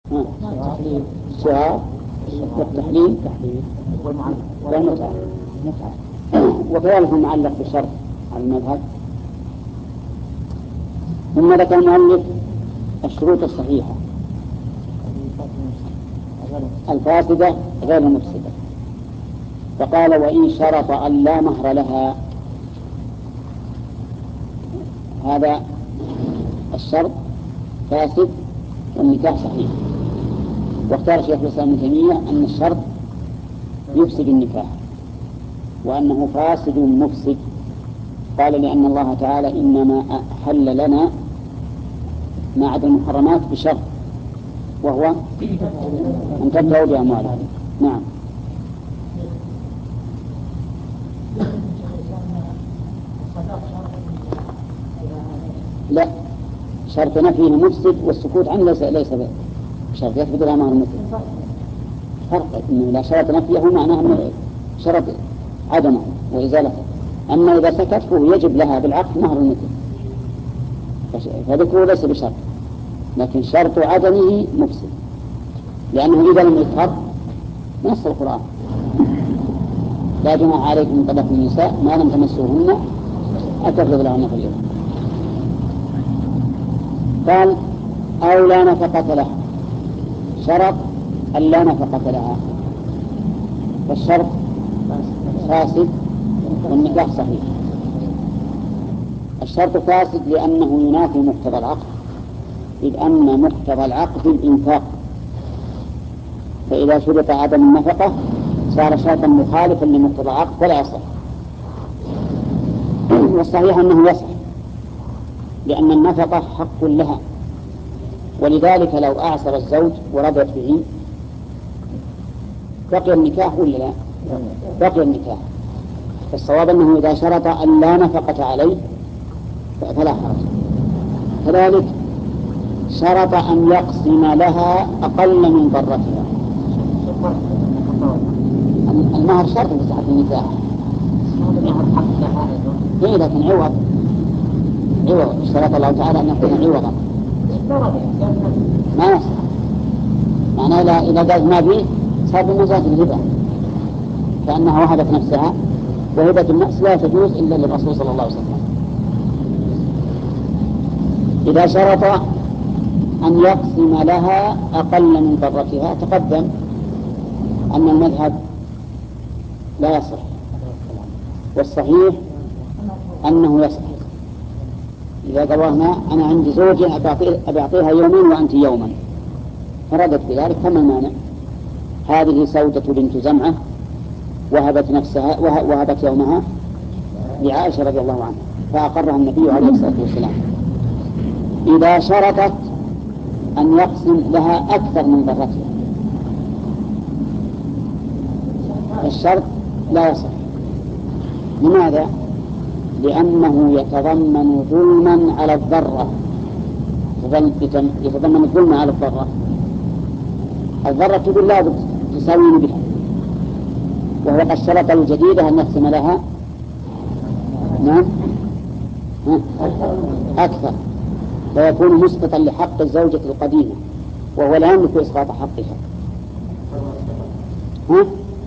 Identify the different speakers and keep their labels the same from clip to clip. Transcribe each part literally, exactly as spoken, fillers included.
Speaker 1: الشهار والتحليل والمتعة، وكذلك معلق بشرط على المذهب. ثم ذكر المؤلف الشروط الصحيحة الفاسدة غير المفسدة، فقال وإن شرط أن لا مهر لها، هذا الشرط فاسد والنكاح صحيح. واختار شيخ الإسلام ابن تيمية أن الشرط يفسد النكاح وأنه فاسد مفسد. قال لأن الله تعالى إنما أحل لنا ما عدا المحرمات بشرط، وهو أن تبدأوا بأموالهم. نعم. لا، شرط نفيه مفسد والسكوت عنه ليس ليس شرط يثبت لها مهر مثل. فرق إنه لا شرط نفيه معناه أنه شرط عدمه وإزالته، أما إذا سكت فهو يجب لها بالعقد مهر المثل، فذكره ليس بشرط، لكن شرط عدمه مفسد، لأنه إذا لم يظهر نص القرآن لا جناح عليكم من طلاق النساء ما لم تمسوهن أتفرض لهن فريضة. قال أو لا نفقة لها، شرط أن لا نفقة لها، فالشرط فاسد والنكاح صحيح. الشرط فاسد لأنه ينافي مقتضى العقد، إذ أن مقتضى العقد الإنفاق، فإذا شرط عدم النفقة صار شرطا مخالفا لمقتضى العقد فلا يصح. والصحيح أنه يصح لأن النفقة حق لها، ولذلك لو أعسر الزوج ورضت به بقي النكاح ولا لا؟ بقي النكاح. فالصواب أنه إذا شرط أن لا نفقة عليه فلا حرج. كذلك شرط أن يقسم لها أقل من ضرتها. المهر شرط في صحة النكاح، إيه لكن عوض عوض اشترط الله تعالى أن يكون عوضا ما يصح. معناه إذا قال ما فيه صار بمجاز الهبة كأنها وهبت نفسها، وهبة النفس لا تجوز إلا للرسول صلى الله عليه وسلم. إذا شرط أن يقسم لها أقل من ضرتها تقدم أن المذهب لا يصح، والصحيح أنه يصح. إذا قالوا أنا عندي زوجي أبي أعطيها يومين وأنت يوما فردت بذلك فما المانع؟ هذه سودة بنت زمعة وهبت نفسها وهبت يومها لعائشة رضي الله عنها فأقرها النبي عليه الصلاة والسلام. إذا شرطت أن يقسم لها أكثر من ضرتها الشرط لا يصح. لماذا؟ لأنه يتضمن ظلما على الضرة، يتضمن الظلم على الضرة. الضرة تقول لا تساويني بها، وهو قد شرط الجديدة أن يقسم لها نعم أكثر، فيكون مسقطا لحق الزوجة القديمة وهو لا يملك إسقاط حقها. ها؟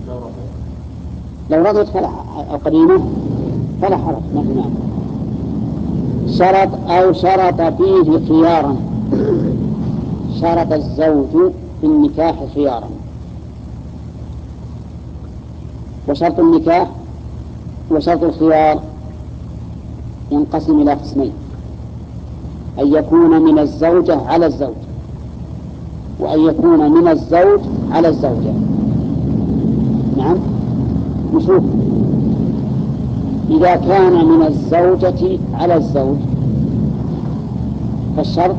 Speaker 1: لو رضيت فلا القديمة فلا حرج ما في معنى. شرط أو شرط فيه خيارا، شرط الزوج في النكاح خيارا. وشرط النكاح وشرط الخيار ينقسم إلى قسمين: أن يكون من الزوجة على الزوج، وأن يكون من الزوج على الزوجة. نعم، نشوف إذا كان من الزوجة على الزوج فالشرط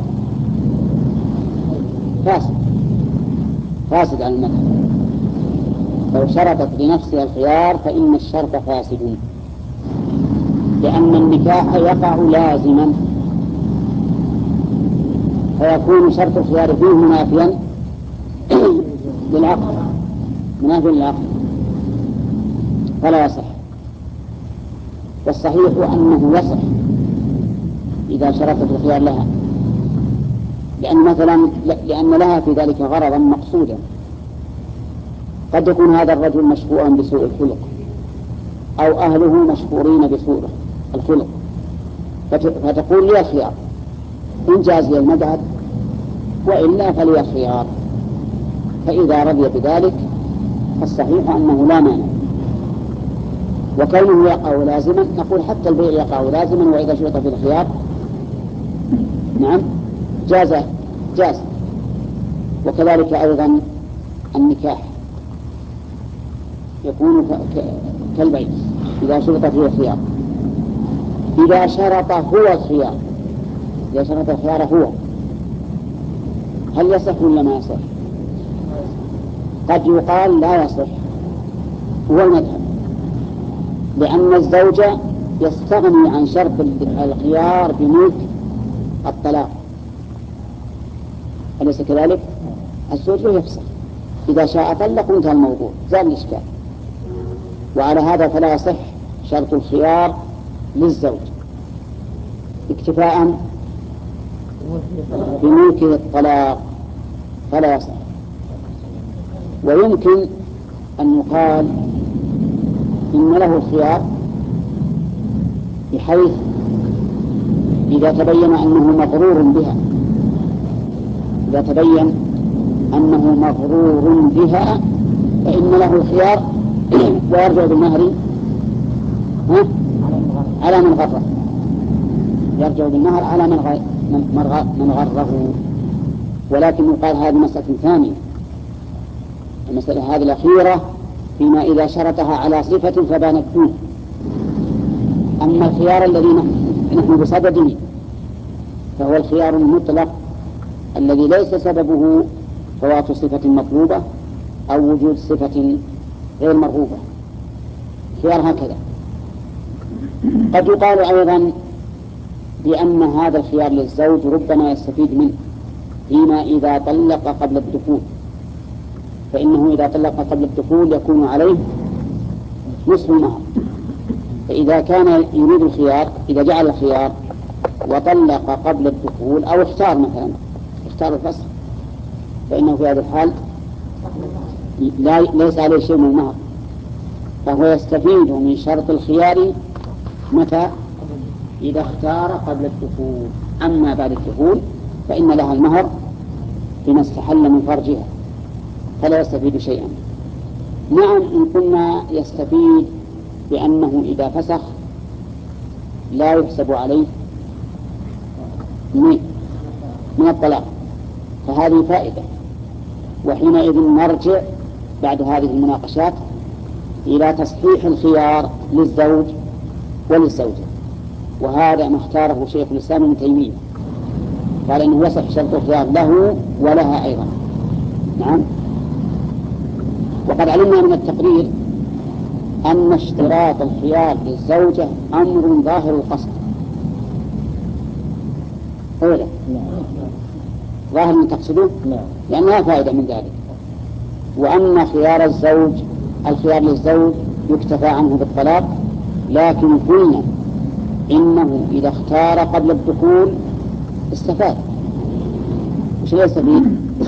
Speaker 1: فاسد فاسد على المذهب. لو شرطت لنفسها الخيار فإن الشرط فاسد، لأن النكاح يقع لازما، فيكون شرط الخيار فيه منافيا للعقد منافيا للعقد فلا يصح. والصحيح أنه يصح إذا شرطت الخيار لها، لأن مثلا لأن لها في ذلك غرضا مقصودا. قد يكون هذا الرجل مشهورا بسوء الخلق أو أهله مشهورين بسوء الخلق، فتقول لي الخيار إن جاز لي المقعد وإلا فلي الخيار. فإذا رضي بذلك فالصحيح أنه لا مانع. وكونه يقع لازما نقول حتى البيع يقع لازما وإذا شرط في الخيار نعم جاز جاز. وكذلك أيضا النكاح يكون كالبيع إذا شرط فيه الخيار. إذا شرط هو الخيار إذا شرط الخيار هو هل يصح ولا ما يصح؟ قد يقال لا يصح، هو المذهب، لأن الزوج يستغني عن شرط الخيار بملك الطلاق، أليس كذلك؟ الزوج يفسخ إذا شاء طلق وانتهى الموضوع، زال الإشكال. وعلى هذا فلا يصح شرط الخيار للزوج اكتفاء بملك الطلاق فلا يصح. ويمكن أن يقال إن له الخيار بحيث إذا تبين أنه مغرور بها إذا تبين أنه مغرور بها فإن له الخيار ويرجع بالمهر على من غره يرجع بالمهر على من غره. ولكن يقال هذه مسألة ثانية. المسألة هذه الأخيرة فيما إذا شرطها على صفة فبانت فيه. أما الخيار الذي نحن بصدده فهو الخيار المطلق الذي ليس سببه فوات صفة مطلوبة أو وجود صفة غير مرغوبة. خيار هكذا. قد يقال أيضا بأن هذا الخيار للزوج ربما يستفيد منه فيما إذا طلق قبل الدخول، فإنه إذا طلق قبل الدخول يكون عليه نصف المهر. فإذا كان يريد الخيار إذا جعل الخيار وطلق قبل الدخول أو اختار مثلا اختار الفسخ فإنه في هذا الحال لا ليس عليه شيء من المهر، فهو يستفيد من شرط الخيار متى؟ إذا اختار قبل الدخول. أما بعد الدخول فإن لها المهر بما استحل من فرجها فلا يستفيد شيئا. نعم إن كنا يستفيد بأنه إذا فسخ لا يحسب عليه من الطلاق فهذه فائدة. وحينئذ نرجع بعد هذه المناقشات إلى تصحيح الخيار للزوج وللزوجة، وهذا ما اختاره شيخ الإسلام ابن تيمية، قال إنه يصح شرط الخيار له ولها أيضا. نعم. وقد علمنا من التقرير أن اشتراط الخيار للزوجة أمر ظاهر القصد. أولا ظاهر من تقصده لأنها فائدة من ذلك. وأن خيار الزوج الخيار للزوج يكتفى عنه بالطلاق، لكن قلنا إنه إذا اختار قبل الدخول استفاد. وش يستفيد؟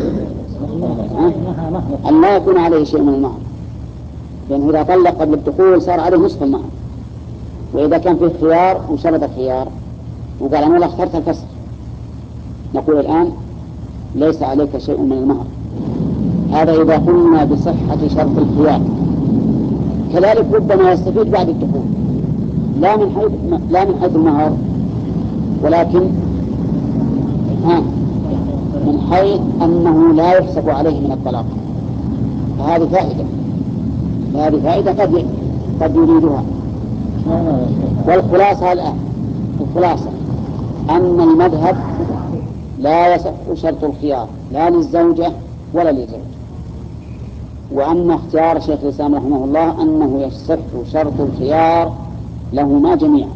Speaker 1: أن لا يكون عليه شيء من المهر، لأنه إذا طلق قبل الدخول صار عليه نصف المهر. وإذا كان فيه خيار وشرط الخيار وقال أنا لا اخترت الفسخ نقول الآن ليس عليك شيء من المهر. هذا إذا قلنا بصحة شرط الخيار. كذلك ربما يستفيد بعد الدخول لا من حيث لا من حيث المهر، ولكن ها من حيث أنه لا يحسب عليه من الطلاق. فهذه فائدة هذه فائدة قد قد يريدها. والخلاصة الآن الخلاصة أن المذهب لا يصح شرط الخيار لا للزوجة ولا للزوج، وأن اختيار شيخ الإسلام رحمه الله أنه يصح شرط الخيار لهما جميعا.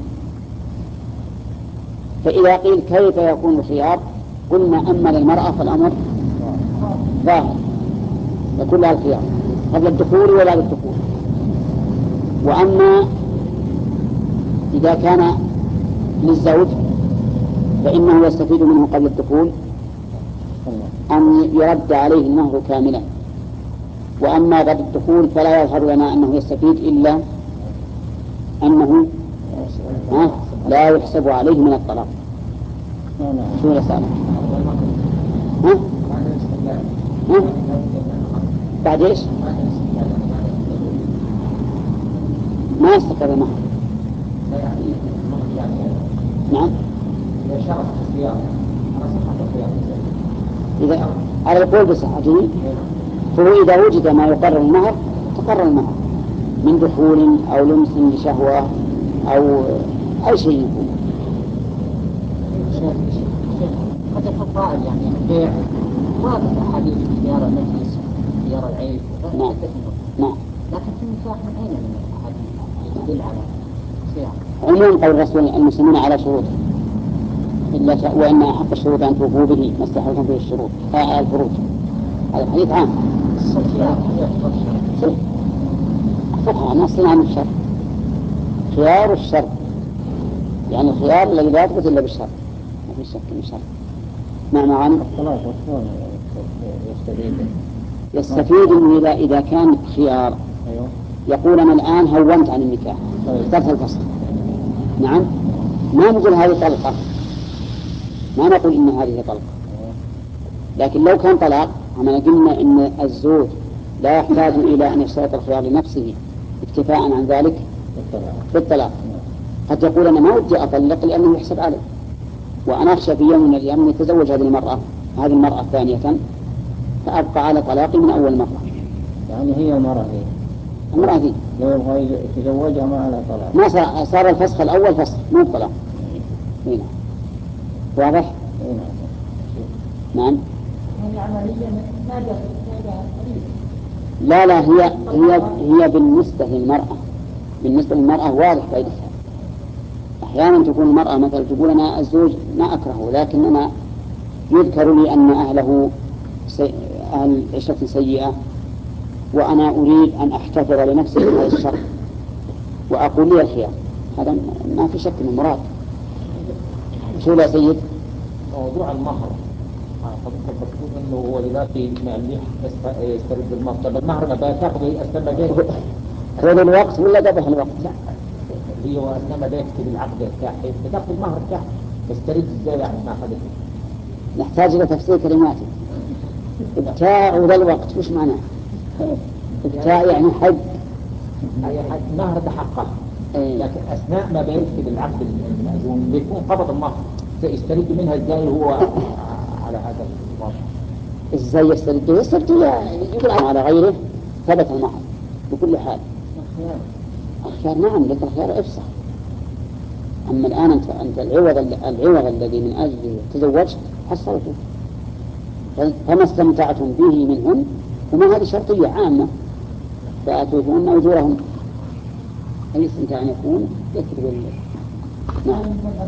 Speaker 1: فإذا قيل كيف يكون الخيار قلنا أما للمرأة فالأمر ظاهر يكون لها الخيار قبل الدخول ولا للدخول. وأما إذا كان للزوج فإنه يستفيد منه قبل الدخول أن يرد عليه المهر كاملا. وأما بعد الدخول فلا يظهر لنا أنه يستفيد إلا أنه لا يحسب عليه من الطلاق. شو رسالة؟ ها؟ ها؟ بعد إيش؟ ما يستقر المهر. نعم. إذا على القول بصحته فهو إذا وجد ما يقرر المهر تقرر المهر من دخول أو لمس لشهوة أو أي شيء يكون.
Speaker 2: قد يكون قائل يعني البيع واضح حديث خيار المجلس خيار العيب.
Speaker 1: نعم. نعم.
Speaker 2: لكن في النكاح من أين الحديث يدل على خيار؟
Speaker 1: عموم قول الرسول المسلمين على شروط إلا ش... وإن أحق الشروط أن توفوا به ما استحلتم فيه الشروط آه الفروج. هذا الحديث عام. فقهاء نص عن الشر خيار الشر يعني الخيار الذي لا يثبت إلا بالشر ما في شك من الشر. ما معنى يستفيد يستفيد إنه إذا إذا كان خيار يقول أنا الآن هونت عن النكاح اخترت الفصل. نعم. ما نقول هذه طلقة ما نقول إن هذه طلقة لكن لو كان طلاق عمنا قلنا إن الزوج لا يحتاج إلى أن يشترط الخيار لنفسه اكتفاء عن ذلك بالطلاق. قد يقول أنا ما ودي أطلق لأنه يحسب علي وأنا أخشى في يوم من الأيام أن يتزوج هذه المرأة هذه المرأة ثانية فأبقى على طلاقي من أول مرة.
Speaker 3: يعني هي المرأة هي
Speaker 1: المرأة ذي
Speaker 3: لو يبغى يتزوجها ما على طلاق
Speaker 1: ما صار, صار الفسخ الأول فسخ مو طلاق. هنا واضح؟ نعم. لا لا هي هي هي بالنسبة للمرأة بالنسبة للمرأة واضح فائدتها. أحيانا تكون المرأة مثلا تقول أنا الزوج ما أكرهه لكن أنا يذكر لي أن أهله سي... أهل عشرة سيئة وأنا أريد أن أحتفظ لنفسي من هذا الشر وأقول لي الخيار. هذا ما في شك من مراد. شو يا سيد؟
Speaker 4: موضوع المهر حضرتك بتقول انه هو دلوقتي ماليح يسترد المهر. طب المهر ما بتاخذه اثناء ما
Speaker 1: خذ الوقت ولا قبل الوقت؟
Speaker 4: لا هي اثناء ما بيكتب العقد بتاعه بتاخذ المهر بتاعه تسترد ازاي يعني ما اخذته؟
Speaker 1: نحتاج الى تفسير كلماته. ابتاع وذا الوقت وش معناه؟ ابتاع يعني حق
Speaker 4: اي حق مهر ده حقه لكن اثناء ما بيكتب العقد المأذون بيكون قبض المهر يسترد منها ازاي هو على هذا المهر؟
Speaker 1: ازاي يسترد؟ يسترد يقول على غيره ثبت المهر بكل حال. الخيار نعم لك الخيار افسخ. اما الان انت انت العوض العوض الذي من اجله تزوجت حصلته فما استمتعتم به منهن وما هذه شرطيه عامه فاتوهن اجورهن اي استمتاع يكون يكتب ال... نعم.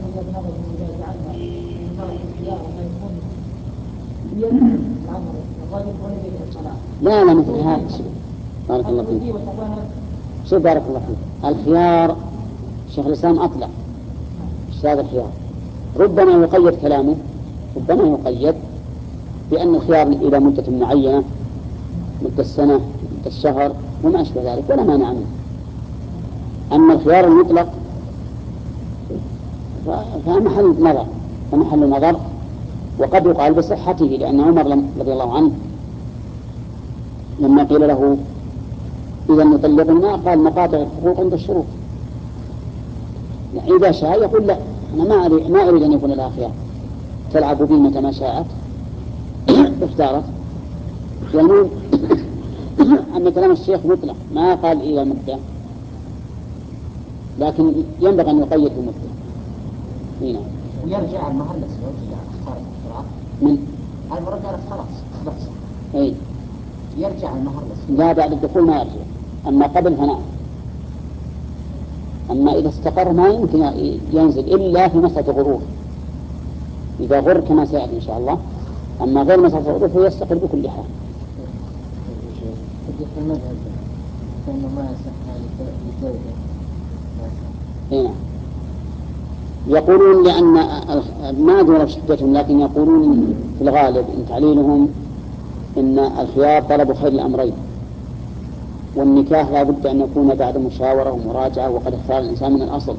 Speaker 1: لا لا مثل هذا بارك الله فيك. شو بارك الله فيك. الخيار شيخ الإسلام أطلق هذا الخيار ربما يقيد كلامه ربما يقيد بأن الخيار إلى مدة معينة مدة السنة مدة الشهر وما أشبه ذلك ولا مانع منه. أما الخيار المطلق فمحل نظر فمحل نظر وقد يقال بصحته لأن عمر رضي الله عنه لما قيل له إذا نطلقنا قال مقاطع الحقوق عند الشروط. إذا شاء يقول لا أنا ما أريد, ما أريد أن يكون لها خيار تلعب بي متى ما شاءت اختارت. يعني أن كلام الشيخ مطلق ما قال إلى مدة لكن ينبغي أن يقيد بمدة. هنا
Speaker 2: ويرجع المهر للزوج اختار الطلاق
Speaker 1: من
Speaker 2: المرة قالت خلاص خلاص
Speaker 1: أي
Speaker 2: يرجع المهر للزوج.
Speaker 1: لا بعد الدخول ما يرجع أما قبل فنعم. أما إذا استقر ما يمكن ينزل إلا في مسألة غرور إذا غر كما سيأتي إن شاء الله. أما غير مسألة غرور فيستقر بكل حال.
Speaker 2: في المذهب كأنه ما يصح للزوجة
Speaker 1: هنا يقولون لأن ما أدري شدتهم، لكن يقولون في الغالب إن تعليلهم إن الخيار طلب خير الأمرين، والنكاح لا بد أن يكون بعد مشاورة ومراجعة وقد اختار الإنسان من الأصل،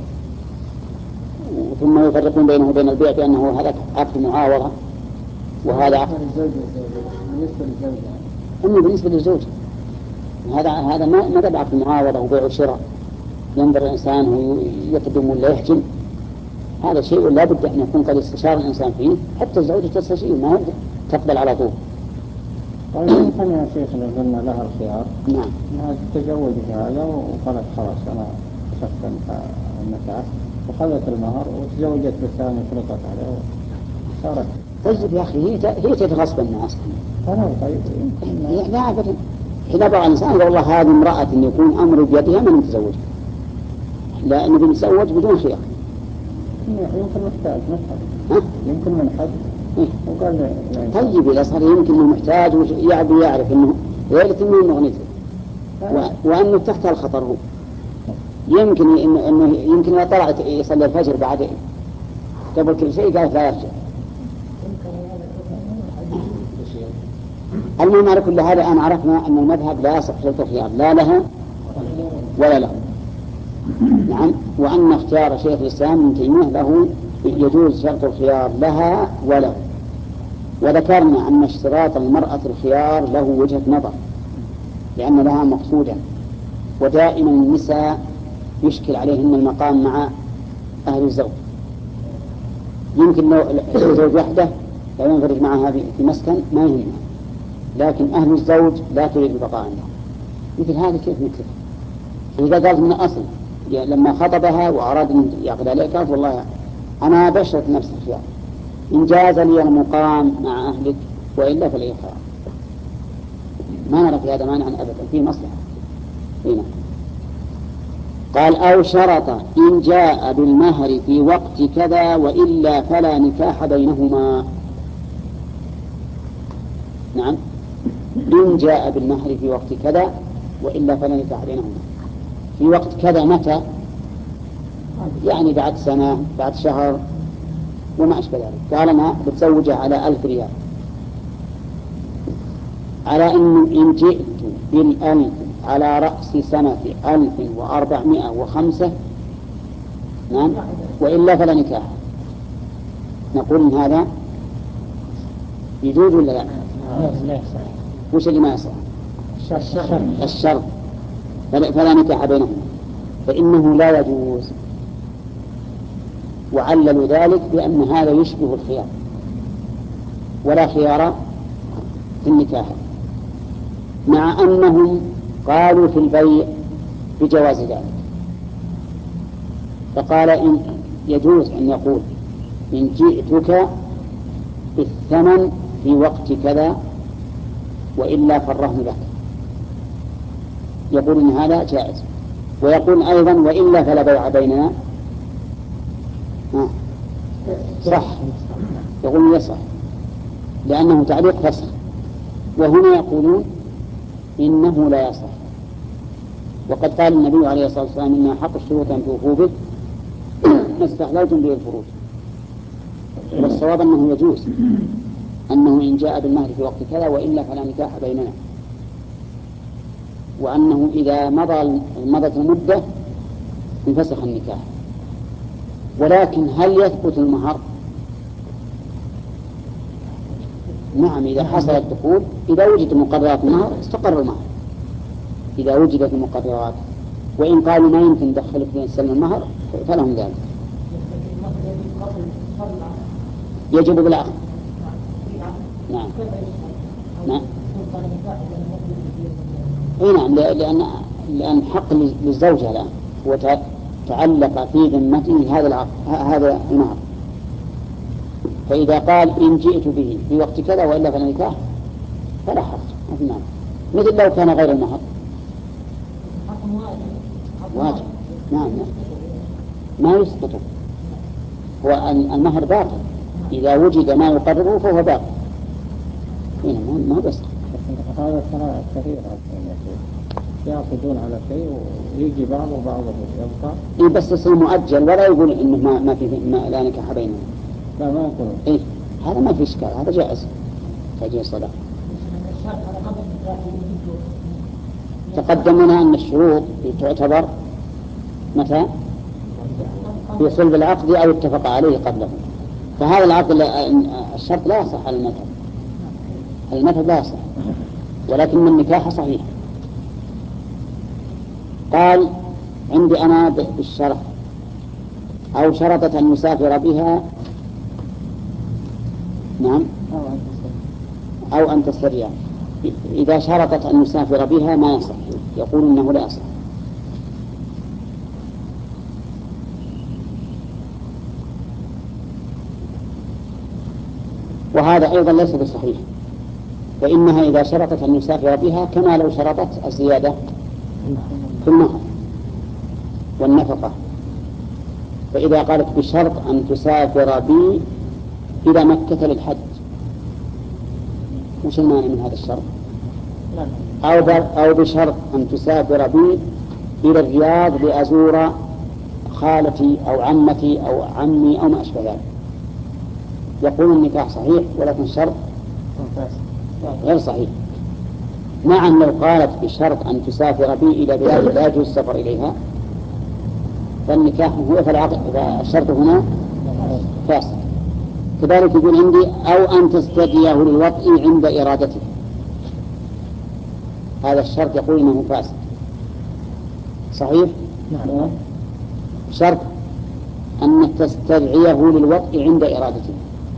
Speaker 1: ثم يفرقون بينه وبين البيع بأنه هذا عقد معاوضة وهذا عقد
Speaker 3: بالنسبة للزوجة.
Speaker 1: أما بالنسبة للزوج هذا هذا ما ما تبع عقد معاوضة وبيع وشراء ينظر الإنسان ويقدم ولا يحجم، هذا شيء لا بد أن يكون قد استشار الإنسان فيه، حتى الزوجة تستشير ما تقبل على طول.
Speaker 3: طيب يمكن يا شيخ لو قلنا لها الخيار
Speaker 1: نعم
Speaker 3: انها تتزوج هذا وقالت خلاص انا كشفت النكاح وخذت المهر وتزوجت بالثاني وفرقت عليه صارت.
Speaker 1: طيب يا أخي هي هي تتغصب الناس.
Speaker 3: أنا طيب يمكن
Speaker 1: لا أبدا، إذا بغى الإنسان يقول والله هذه امرأة إن يكون أمر بيدها من نتزوجها، لا نبي نتزوج بدون خيار.
Speaker 3: يمكن محتاج محتاج
Speaker 1: ها؟
Speaker 3: يمكن من حد
Speaker 1: إيه؟
Speaker 3: وقال
Speaker 1: طيب إذا صار يمكن إنه محتاج ويعرف يعرف إنه غيرت إنه مغنيته و... وأنه تحت الخطر هو يمكن إنه إنه يمكن إذا طلعت يصلي الفجر بعد قبل كل شيء قالت لا يرجع. المهم على كل هذا الآن عرفنا أن المذهب لا يصح شرط الخيار لا لها ولا له. نعم، وأن اختيار شيخ الإسلام ابن تيمية له يجوز شرط الخيار لها وله. وذكرنا أن اشتراط المرأة الخيار له وجهة نظر لأن لها مقصودا، ودائما النساء يشكل عليهن المقام مع أهل الزوج. يمكن لو الزوج وحده لا ينفرد معها في مسكن ما يهمها، لكن أهل الزوج لا تريد البقاء عندهم. مثل هذا كيف مثل إذا قالت من الأصل لما خطبها وأراد أن يأخذ عليك قالت والله أنا بشرت نفس الخيار إن جاز لي المقام مع أهلك وإلا فلي خيار. ما نرى في هذا مانعا أبدا، فيه مصلحة. هنا قال أو شرط إن جاء بالمهر في وقت كذا وإلا فلا نكاح بينهما. نعم، إن جاء بالمهر في وقت كذا وإلا فلا نكاح بينهما. في وقت كذا متى؟ يعني بعد سنة بعد شهر وما أشبه ذلك. قال أنا بتزوجها على ألف ريال، على إن إن جئت بالألف على رأس سنة ألف وأربعمائة وخمسة نعم وإلا فلا نكاح. نقول إن هذا يجوز ولا لا؟ وش اللي ما يصح؟ الشرط فلا نكاح بينهما، فإنه لا يجوز. وعللوا ذلك بأن هذا يشبه الخيار ولا خيار في النكاح، مع أنهم قالوا في البيع بجواز ذلك. فقال إن يجوز أن يقول إن جئتك بالثمن في وقت كذا وإلا فرهن لك، يقول إن هذا جائز. ويقول أيضا وإلا فلا بيع بيننا. صح، يقول يصح لأنه تعليق فسخ. وهنا يقولون إنه لا يصح، وقد قال النبي عليه الصلاة والسلام إن حق الشروط أن توفوا به ما استحللتم به الفروج. والصواب أنه يجوز، أنه إن جاء بالمهر في وقت كذا وإلا فلا نكاح بيننا، وأنه إذا مضى مضت المدة انفسخ النكاح. ولكن هل يثبت المهر؟ نعم، إذا حصل الدخول، إذا وجد مقررات المهر استقر المهر، إذا وجدت المقررات. وإن قالوا ما يمكن ندخل في سلم المهر فلهم ذلك. يجب بالعقد. نعم نعم اي نعم، لأن لأن حق للزوجة الآن هو تعلق في ذمته هذا العقد هذا المهر. فإذا قال إن جئت به في وقت كذا وإلا فلا نكاح فلا حرج، ما في مانع. مثل لو كان غير المهر واجب. نعم ما يسقط، هو المهر باقي، إذا وجد ما يقرره فهو باقي. هنا ما بس
Speaker 3: هذا ترى كثير يعقدون على شيء ويجي بعض وبعض يبقى.
Speaker 1: إيه بس يصير مؤجل ولا يقول إنه ما ما في ما لا نكاح بينهم.
Speaker 3: لا ما يقولون.
Speaker 1: إيه هذا ما في إشكال، هذا جائز تأجيل الصلاة. تقدمنا أن الشروط تعتبر متى؟ في صلب العقد أو اتفق عليه قبله. فهذا العقد الشرط لا يصح على المذهب، المذهب لا يصح، ولكن النكاح صحيح. قال عندي أنا بالشرط أو شرطت أن يسافر بها، نعم، أو أن تستريع. إذا شرطت أن يسافر بها ما يصح، يقول إنه لا يصح. وهذا أيضا ليس بصحيح، فإنها إذا شرطت أن يسافر بها كما لو شرطت الزيادة في المهر والنفقة. فإذا قالت بشرط أن تسافر بي إلى مكة للحج، وش المعنى من هذا الشرط؟ أو أو بشرط أن تسافر بي إلى الرياض لأزور خالتي أو عمتي أو عمي أو ما أشبه ذلك، يقول النكاح صحيح ولكن شرط غير صحيح. نعم لو قالت بشرط أن تسافر بي إلى بلاد لا يجوز السفر إليها فالنكاح هو فالعقد، فالشرط هنا فاسد. كذلك يقول عندي أو أن تستدعيه للوطء عند إرادته، هذا الشرط يقول إنه فاسد. صحيح؟ نعم. شرط أن تستدعيه للوطء عند إرادته،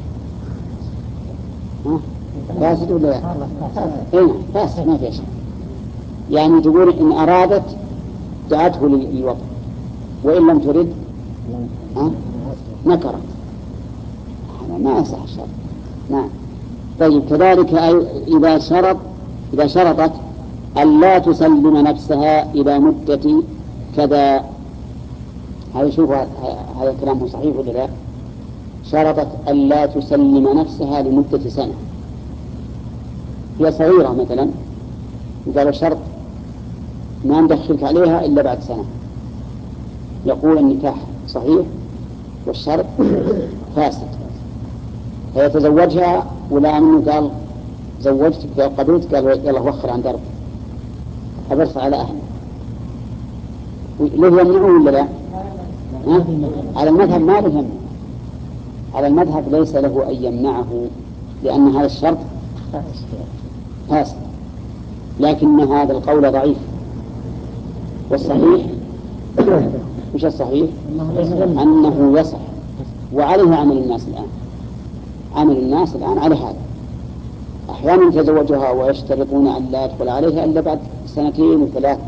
Speaker 1: ها؟ فاسد ولا لا؟ إيه فاسد ما في شيء. يعني تقول إن أرادت دعته للوطء وإن لم ترد ها؟ نكرت، هذا ما يصح الشرط. نعم. طيب كذلك إذا شرط إذا شرطت أن لا تسلم نفسها إلى مدة كذا، هذا شوف هذا كلامه صحيح ولا لا؟ شرطت أن لا تسلم نفسها لمدة سنة، هي صغيرة مثلا، قال شرط ما ندخلك عليها إلا بعد سنة، يقول النكاح صحيح والشرط فاسد. فيتزوجها ولا منه قال زوجتك قبلت، قال يلا وخر عن درب أبرص على أهل، له يمنعه ولا لا؟ ها؟ على المذهب ما له يمنع، على المذهب ليس له أن يمنعه لأن هذا الشرط فاسد، لكن هذا القول ضعيف. والصحيح مش الصحيح أنه يصح، وعليه عمل الناس الآن، عمل الناس الآن على هذا. أحيانا يتزوجها ويشترطون أن لا يدخل عليها إلا بعد سنتين وثلاث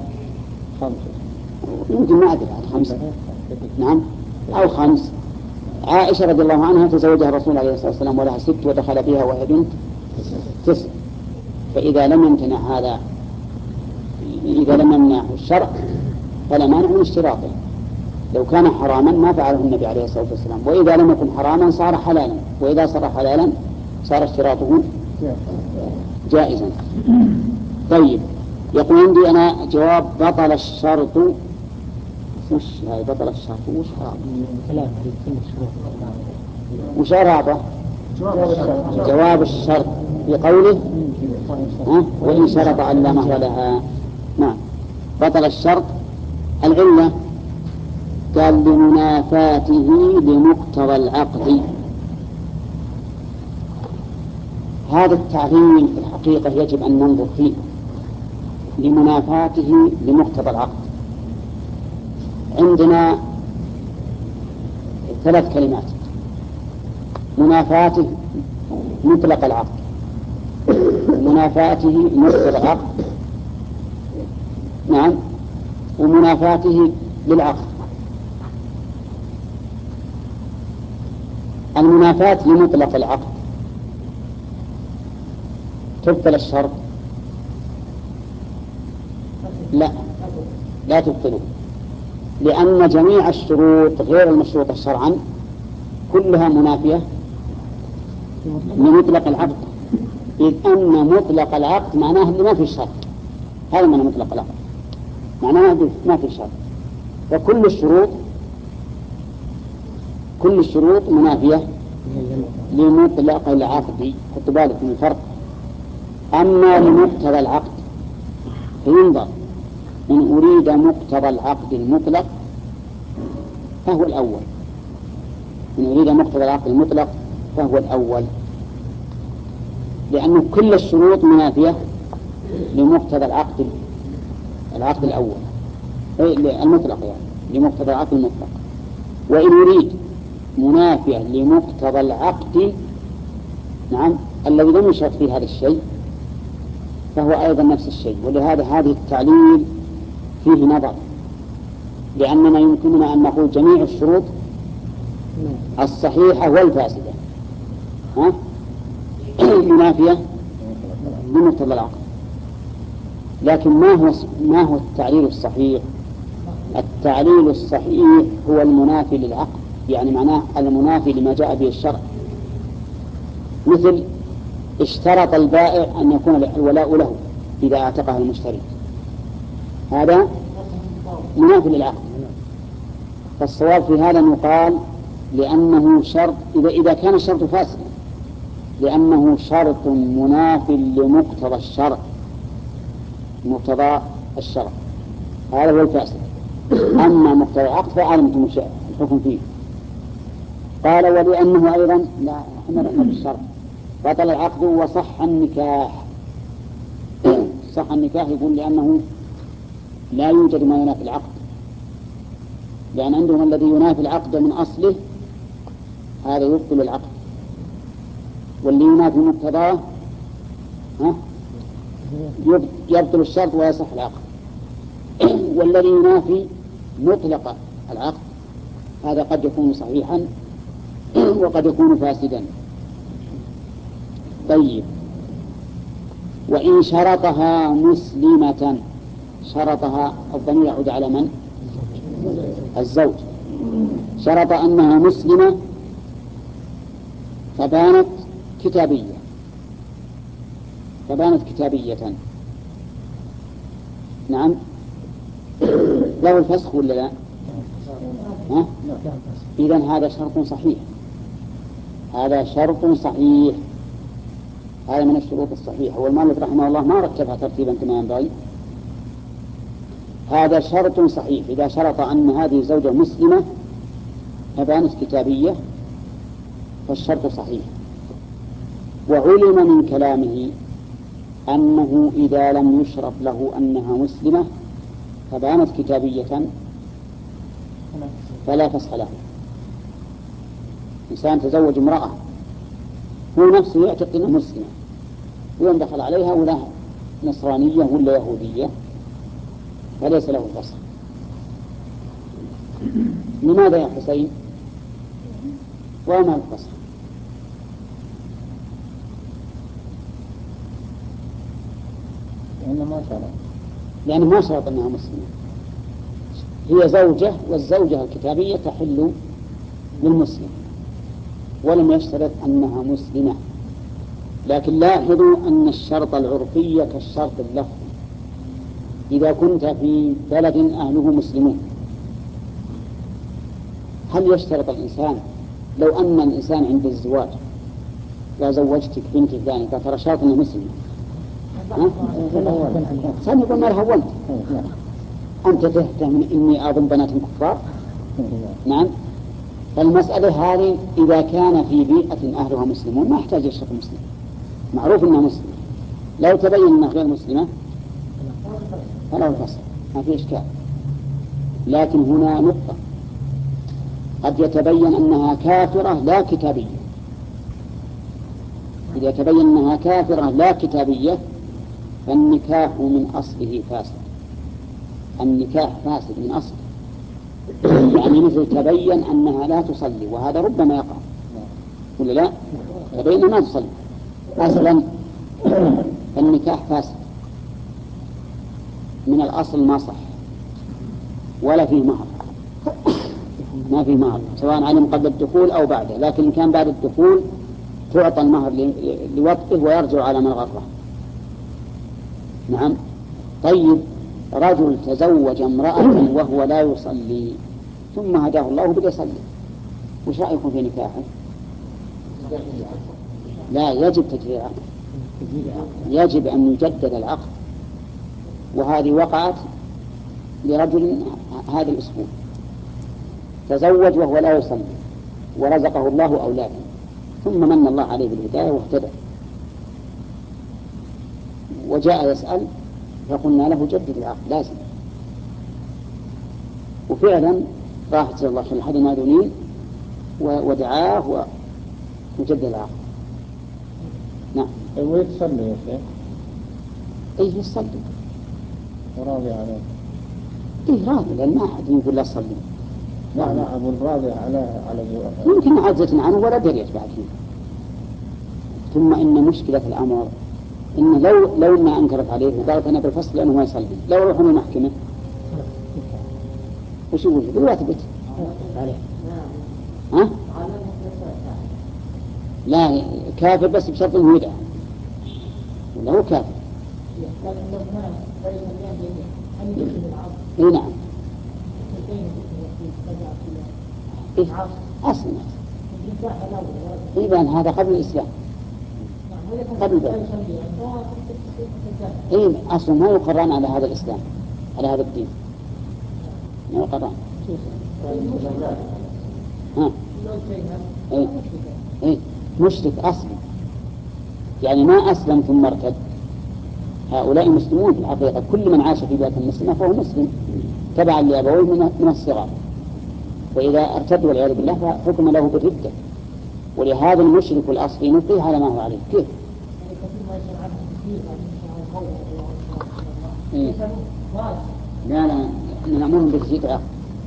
Speaker 1: يمكن ما أدري خمسة، نعم أو خمس. عائشة رضي الله عنها تزوجها الرسول عليه الصلاة والسلام ولها ست ودخل بها وهي بنت تسع. فإذا لم يمتنع هذا، إذا لم يمنعه الشرع فلا مانع من اشتراطه. لو كان حراما ما فعله النبي عليه الصلاة والسلام، وإذا لم يكن حراما صار حلالا، وإذا صار حلالا صار اشتراطه جائزا. طيب يقول عندي أنا جواب بطل الشرط، وش هاي بطل الشرط وش هذا؟ وش أرابه؟ جواب الشرط في قوله ها؟ وإن شرط أن لا مهر لها. نعم بطل الشرط. العلة قال لمنافاته لمقتضى العقد. هذا التعليم في الحقيقة يجب أن ننظر فيه، لمنافاته لمقتضى العقد. عندنا ثلاث كلمات: منافاته مطلق العقد، منافاته مقتضى العقد، نعم، ومنافاته للعقد. المنافاة لمطلق العقد تبطل الشرط؟ لا لا تبطله، لأن جميع الشروط غير المشروطة شرعا كلها منافية لمطلق العقد، إذ أن مطلق العقد معناه أنه ما في الشرط. هذا معنى مطلق العقد. معناه ما في شرط. وكل الشروط كل الشروط منافية لمطلق العقد. خذوا بالك من الفرق. أما لمقتضى العقد فينظر إن أريد مقتضى العقد المطلق فهو الأول، إن أريد مقتضى العقد المطلق فهو الأول، لأن كل الشروط منافية لمقتضى العقد العقد الأول المطلق، يعني لمقتضى العقد المطلق. وإن أريد منافية لمقتضى العقد نعم الذي لم يشرط فيه هذا الشيء فهو أيضا نفس الشيء. ولهذا هذه التعليل فيه نظر، لأننا يمكننا أن نقول جميع الشروط الصحيحة والفاسدة ها منافية لمقتضى العقد. لكن ما هو ما هو التعليل الصحيح؟ التعليل الصحيح هو المنافي للعقد، يعني معناه المنافي لما جاء به الشرع. مثل اشترط البائع أن يكون الولاء له إذا اعتقه المشتري، هذا منافي للعقد. فالصواب في هذا يقال لأنه شرط إذا إذا كان الشرط فاسدا لأنه شرط منافي لمقتضى الشرع، مقتضى الشرع هذا هو الفاسد. أما مقتضى العقد فأعلمتم الحكم فيه. قال ولأنه أيضا لا احنا نحن بالشرط بطل العقد وصح النكاح. صح النكاح يقول لأنه لا يوجد ما ينافي العقد، لأن عندهم الذي ينافي العقد من أصله هذا يبطل العقد، واللي ينافي مقتضاه يبطل الشرط ويصح العقد. والذي ينافي مطلق العقد هذا قد يكون صحيحا وقد يكون فاسدا. طيب، وإن شرطها مسلمة، شرطها الضمير يعود على من؟ الزوج. شرط أنها مسلمة فبانت كتابية فبانت كتابية نعم له الفسخ ولا لا؟ ها؟ إذن هذا شرط صحيح، هذا شرط صحيح، هذا من الشروط الصحيحة. والمؤلف رحمه الله ما رتبها ترتيبا كما ينبغي. هذا شرط صحيح إذا شرط أن هذه الزوجة مسلمة فبانت كتابية فالشرط صحيح. وعلم من كلامه أنه إذا لم يشرط له أنها مسلمة فبانت كتابية فلا فسخ له. إنسان تزوج امرأة هو نفسه يعتقد أنها مسلمة ويوم دخل عليها ولا نصرانية ولا يهودية فليس له فسخ. لماذا يا حسين؟ وما الفسخ؟
Speaker 3: لأنه ما شرط
Speaker 1: لأنه ما شرط أنها مسلمة. هي زوجة والزوجة الكتابية تحل للمسلم ولم يشترط أنها مسلمة. لكن لاحظوا أن الشرط العرفي كالشرط اللفظي. إذا كنت في بلد أهله مسلمون هل يشترط الإنسان لو أن الإنسان عند الزواج لا زوجتك بنت فلان قال ترى شرط أنها مسلمة ثاني يقول ما هولت أنت تهتم إني أظن بنات كفار. نعم. فالمسألة هذه إذا كان في بيئة أهلها مسلمون ما يحتاج يشرط مسلم، معروف أنها مسلمة. لو تبين أنها غير مسلمة فلا الفصل ما في إشكال. لكن هنا نقطة قد يتبين أنها كافرة لا كتابية. إذا تبين أنها كافرة لا كتابية فالنكاح من أصله فاسد. النكاح فاسد من أصله، يعني مثل تبين أنها لا تصلي وهذا ربما يقع ولا لا؟ تبين ما تصلي أصلا النكاح فاسد من الأصل ما صح ولا فيه مهر، ما فيه مهر سواء علم قبل الدخول أو بعده. لكن إن كان بعد الدخول تعطى المهر لوطئه ويرجع على من غره. نعم. طيب، رجل تزوج امرأة وهو لا يصلي ثم هداه الله وبدأ يصلي، وش رأيكم في نكاحه؟ لا، يجب تجديد العقد، يجب أن يجدد العقد. وهذه وقعت لرجل هذا الأسبوع، تزوج وهو لا يصلي ورزقه الله أولادا، ثم من الله عليه بالهداية واهتدى، وجاء يسأل فقلنا له جدد العقد لازم. وفعلا راح جزاه الله خير أحد المأذونين ودعاه وجدد العقد. نعم.
Speaker 3: ويتصلي يا شيخ؟
Speaker 1: ايه يصلي
Speaker 3: وراضي عليه؟
Speaker 1: ايه راضي، لأن ما أحد يقول لا صلي.
Speaker 3: لا لا أبو الراضي على على الزواج.
Speaker 1: يمكن عجزة عنه ولا دريت بعد فيه. ثم إن مشكلة الأمر إن لو لو ما أنكرت عليه وقالت أنا بالفصل لأنه ما يصلي، لو روحوا المحكمة وش يقول؟ يقول لا تثبت. ها؟ لا كافر بس بشرط إنه يدعى، ولا هو كافر؟ إيه نعم. إيه أصلا إذن هذا قبل الإسلام، قبل ذلك. إيه أصلا ما يقران على هذا الإسلام، على هذا الدين ما يقران. ها؟ إيه إيه مشرك أصلا، يعني ما أسلم ثم ارتد. هؤلاء مسلمون في الحقيقة، كل من عاش في بيئة مسلمة فهو مسلم تبعا لأبويه من الصغار، فإذا ارتد والعياذ بالله فحكم له بالردة. ولهذا المشرك الأصلي نبقيه على ما هو عليه. كيف؟ إيه؟ لا لا نأمرهم بتجديد العقد.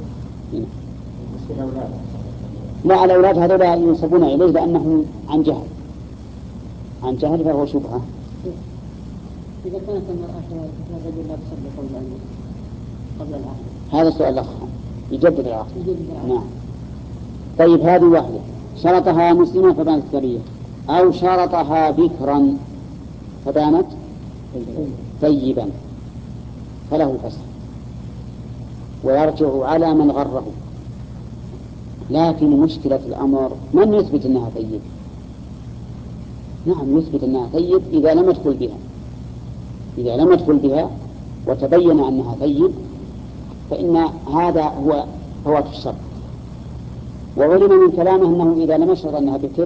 Speaker 1: لا على الأولاد هذولا ينسبون إليه لأنهم عن جهل، عن جهل فهو شبهة.
Speaker 2: إذا كانت المرأة الرجل لا تصلي قبل قبل العقد،
Speaker 1: هذا السؤال الأخ يجدد العقد.
Speaker 2: يجدد العقد.
Speaker 1: نعم. طيب هذه واحدة، شرطها مسلمة فبانت ثرية، أو شرطها بكرا فبانت طيبا فله الفسخ ويرجع على من غره. لكن مشكلة الأمر من يثبت أنها طيب؟ نعم يثبت أنها طيب إذا لم يدخل بها، إذا لم يدخل بها وتبين أنها طيب فإن هذا هو فوات الشرط. وعلم من كلامه أنه إذا لم يشعر أنها بكر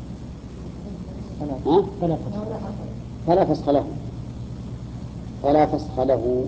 Speaker 1: فلا فسخ له، فلا فسخ له.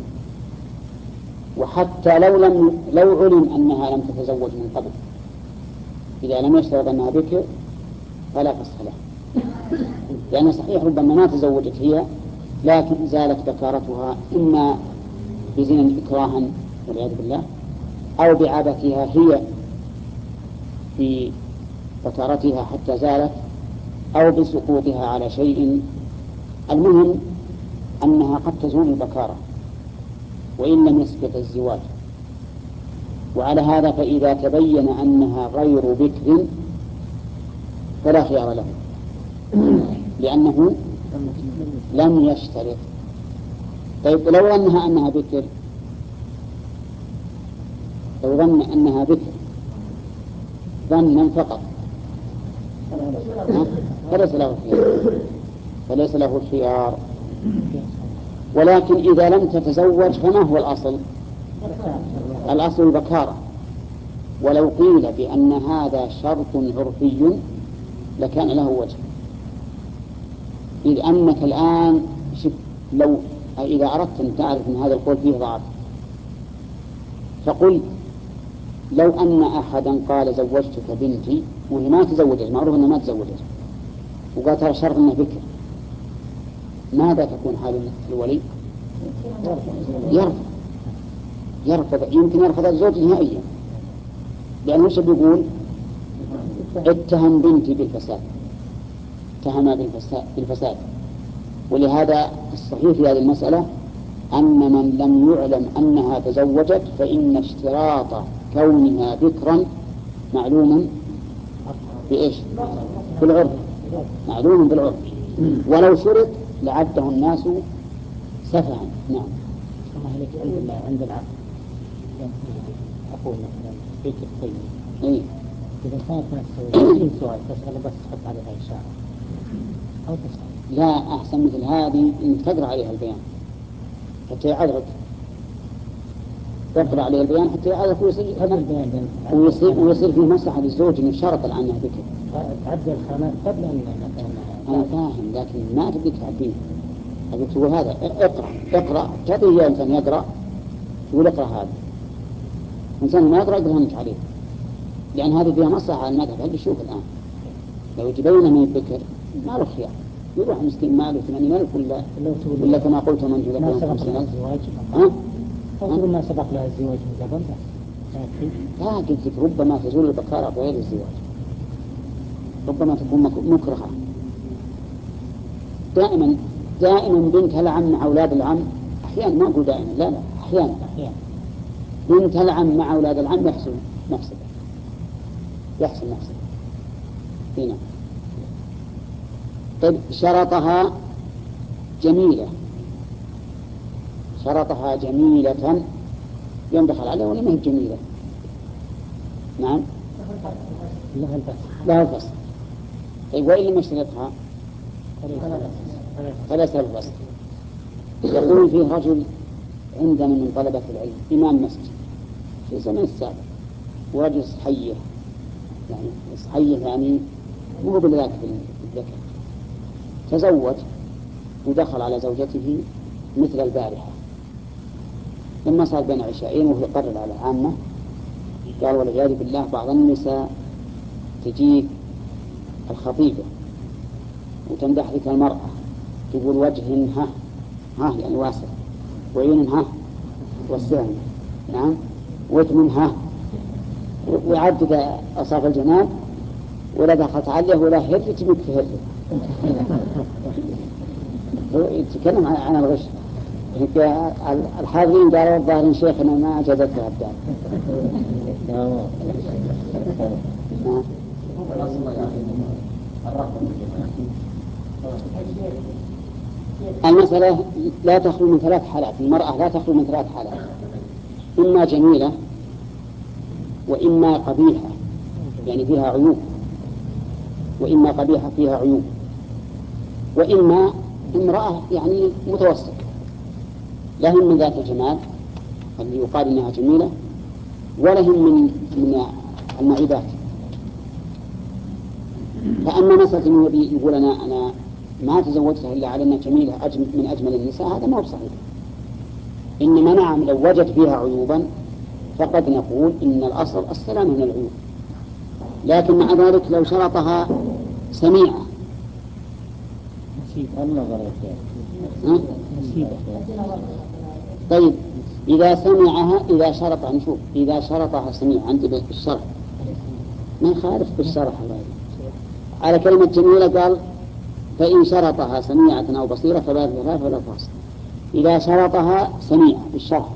Speaker 1: وحتى لو لم لو علم أنها لم تتزوج من قبل، إذا لم يشعر أنها بكر فلا فسخ له، لأن صحيح ربما ما تزوجت هي لكن زالت بكارتها إما بزنا إكراها والعياذ بالله، أو بعادتها هي في بكارتها حتى زالت، أو بسقوطها على شيء. المهم أنها قد تزول البكارة وإن لم يسبق الزواج. وعلى هذا فإذا تبين أنها غير بكر فلا خيار له، لأنه لم يشترط. طيب لو ظنها أنها بكر، لو ظن أنها بكر ظنا فقط فليس له الخيار، فليس له الخيار. ولكن إذا لم تتزوج فما هو الأصل؟ الأصل البكارة. ولو قيل بأن هذا شرط عرفي لكان له وجه، إذ أنك الآن لو إذا أردت أن تعرف أن هذا القول فيه ضعف فقل لو أن أحدا قال زوجتك بنتي وهي ما تزوجت، معروف أنها ما تزوجت، وقال ترى شرط أنها بكر، ماذا تكون حال الولي؟ يرفض يرفض يمكن يرفض الزوج نهائيا، لأنه وش بيقول؟ اتهم بنتي بالفساد، اتهم بالفساد. ولهذا الصحيح في هذه المسألة أن من لم يعلم أنها تزوجت فإن اشتراط كونها بكرا معلوم بإيش؟ بالعرف، معلوم بالعرف، ولو شرط لعده الناس سفها. نعم.
Speaker 2: كما هلك عند عند العقد يعني أقول مثلا بيت الطيب
Speaker 1: إيه؟
Speaker 2: إذا كانت نفسه سؤال تسأل بس تحط عليها إشارة أو تسأل.
Speaker 1: لا، أحسن مثل هذه إنك تقرأ عليها البيان حتى يعرف، تقرأ عليه البيان حتى يعرف ويصير ويصير, ويصير فيه مصلحة للزوج إنه شرط الآن أنها ذكر.
Speaker 2: تعدل الخامات قبل أن
Speaker 1: أنا فاهم، لكن ما تبي تعديه. أبي تقول هذا اقرأ اقرأ تعطيه إنسان يقرأ تقول اقرأ هذا، إنسان ما يقرأ يقرأ أنت عليه، لأن هذه فيها مصلحة على المذهب. هل يشوف الآن لو تبين من الذكر ما له خيار، يروح مسكين ماله ثمانين ألف ولا ولا كما قلت من جل
Speaker 2: ما سبق له الزواج. ها؟ أقول ما سبق له الزواج من قبل.
Speaker 1: لا قلت لك ربما تزول البكارة بغير الزواج، ربما تكون مكرهة. دائما دائما بنت العم مع أولاد العم، أحيانا ما أقول دائما، لا لا أحيانا بنت العم مع أولاد العم يحصل نفسه يحصل نفسه هنا. طيب شرطها جميلة، شرطها جميلة يوم دخل عليها ولا ما هي جميلة؟ نعم
Speaker 2: لها البس
Speaker 1: لها البس. طيب وإن لم يشترطها فليس البس. يقول فيه رجل عندنا من طلبة العلم إمام مسجد في زمن السابق، ورجل صحيح يعني صحيح يعني مو بالذات بالذكر، تزوج ودخل على زوجته مثل البارحة. لما صار بين عشاءين وهو يقرر على عامة قال والعياذ بالله بعض النساء تجيك الخطيبة وتمدح لك المرأة تقول وجه ها ها يعني واسع، وعين ها والسهم نعم، وثم ها، ويعدد أصاف الجناب، ولا دخلت عليه ولا هر تمك في هر. يتكلم عن الغش. الحاضرين قالوا الظاهرين شيخنا ما جدته الدار. المسألة لا تخلو من ثلاث حالات، المرأة لا تخلو من ثلاث حالات، إما جميلة وإما قبيحة يعني فيها عيوب، وإما قبيحة فيها عيوب، وإما امرأة يعني متوسط لهم من ذات الجمال اللي يقال إنها جميلة، ولهم من من المعيبات. فأما مسألة النبي يقول أنا أنا ما تزوجتها إلا على أنها جميلة أجمل من أجمل النساء، هذا ما هو صحيح. إنما نعم لو وجد فيها عيوبا فقد نقول إن الأصل السلام من العيوب، لكن مع ذلك لو شرطها سميعة طيب إذا سمعها إذا شرطها نشوف إذا شرطها سميعة عندي بالشرح ما يخالف بالشرح على كلمة جميلة قال فإن شرطها سميعة أو بصيرة فلا خلاف ولا فاصل. إذا شرطها سميعة بالشرح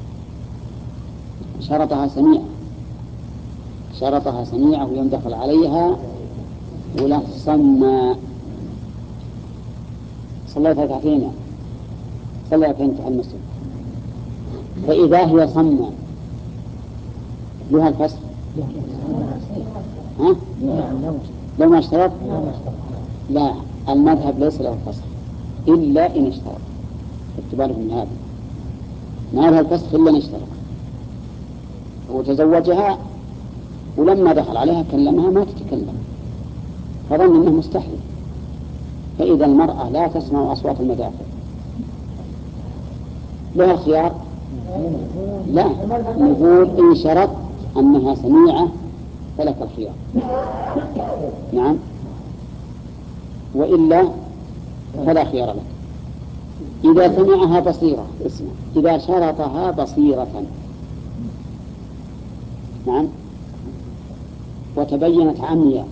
Speaker 1: شرطها سميعة شرطها سميعة ويندخل عليها ولا صمى صليت ركعتين صلى ركعتين في المسجد، فإذا هي صمى لها الفسخ ها؟ لو ما اشترط لا، المذهب ليس له الفسخ إلا إن اشترط. اعتباره من هذا ما لها الفسخ إلا إن اشترط. وتزوجها ولما دخل عليها كلمها ما تتكلم فظن أنه مستحيل. فإذا المرأة لا تسمع أصوات المدافع لها الخيار؟ لا، نقول إن شرط أنها سميعة فلك الخيار نعم، وإلا فلا خيار لك. إذا سمعها بصيرة اسمع، إذا شرطها بصيرة نعم وتبينت عمياء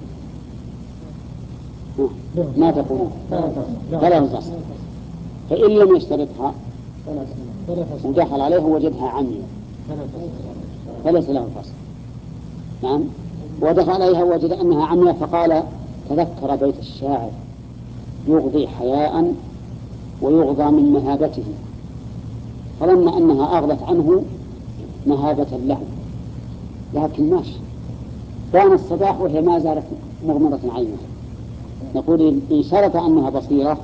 Speaker 1: ما تقولون فلا الفصل. فإن لم يشترطها ودخل عليه وجدها عمياء فليس له الفصل نعم. ودخل عليها وجد أنها عمياء فقال تذكر بيت الشاعر يغضي حياء ويغضى من مهابته، فظن أنها أغلت عنه مهابة اللعب، لكن ماشي كان الصباح وهي ما زالت مغمضة عينها. نقول إن شرط أنها بصيرة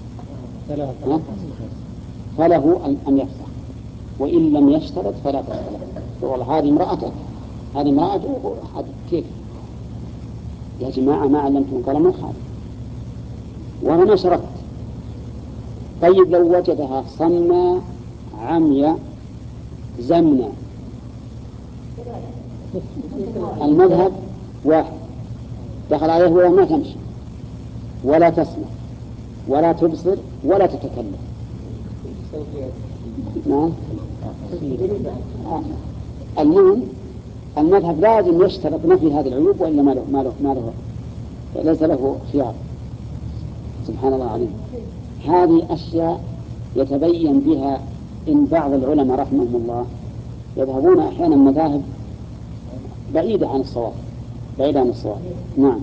Speaker 1: فله أن يفسخ، وإن لم يشترط فلا تفسخ. والله هذه امرأتك، هذه امرأته، كيف يا جماعة ما علمتم قال ما خالف وأنا ما شرطت. طيب لو وجدها صمّا عميا زمنا، المذهب واحد، دخل عليه ولا ما تمشي ولا تسمع ولا تبصر ولا تتكلم. نعم. المهم المذهب لازم يشترط نفي هذه العيوب وإلا ما له ما له ما له ليس له خيار. سبحان الله العظيم. هذه أشياء يتبين بها إن بعض العلماء رحمهم الله يذهبون أحيانا مذاهب بعيدة عن الصواب، بعيدة عن الصواب. نعم.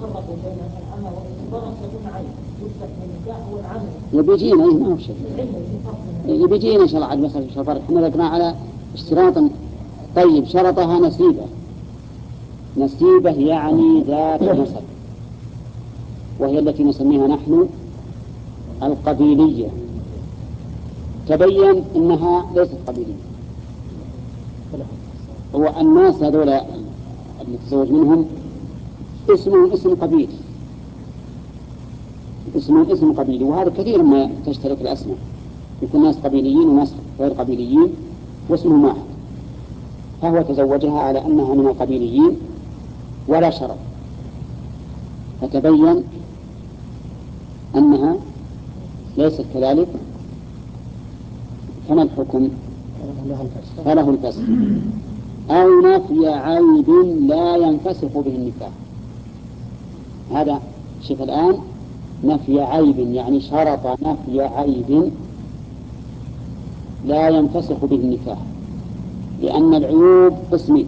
Speaker 1: يبيجينا إيه ما هو شيء، يبيجينا إن شاء الله عاد مثلا في شفر إحنا ذكرنا على اشتراط. طيب شرطها نسيبة، نسيبة يعني ذات نسب، وهي التي نسميها نحن القبيلية. تبين إنها ليست قبيلية. هو الناس هذول اللي تزوج منهم اسمهم اسم قبيل، اسمهم اسم قبيلي، وهذا كثير ما تشترك الأسماء، يكون ناس قبيليين وناس غير قبيليين واسمهم واحد، فهو تزوجها على أنها من القبيليين ولا شرط، فتبين أنها ليست كذلك، فما الحكم؟ فله الفسخ أو نفي عيب لا ينفسخ به النكاح. هذا شوف الآن نفي عيب يعني شرط نفي عيب لا ينفسخ به النكاح، لأن العيوب قسمين: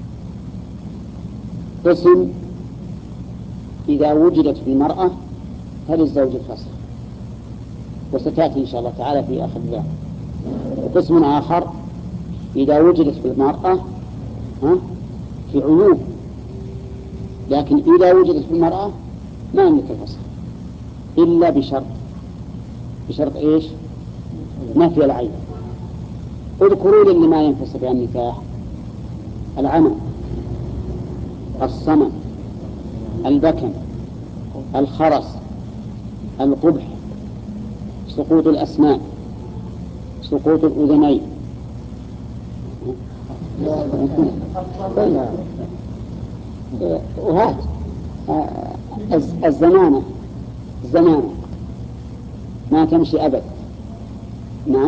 Speaker 1: قسم إذا وجدت في المرأة فللزوج الفسخ، وستأتي إن شاء الله تعالى في آخر الباب. وقسم آخر إذا وجدت في المرأة ها في عيوب، لكن إذا وجدت في المرأة ما يملك الفسخ إلا بشرط. بشرط إيش؟ نفي العيب. اذكروا لي اللي ما ينفسخ عن النكاح: العمى، الصمم، البكم، الخرس، القبح، سقوط الأسنان، سقوط الأذنين، وهات الزمانة، الزمانة ما تمشي أبد. نعم.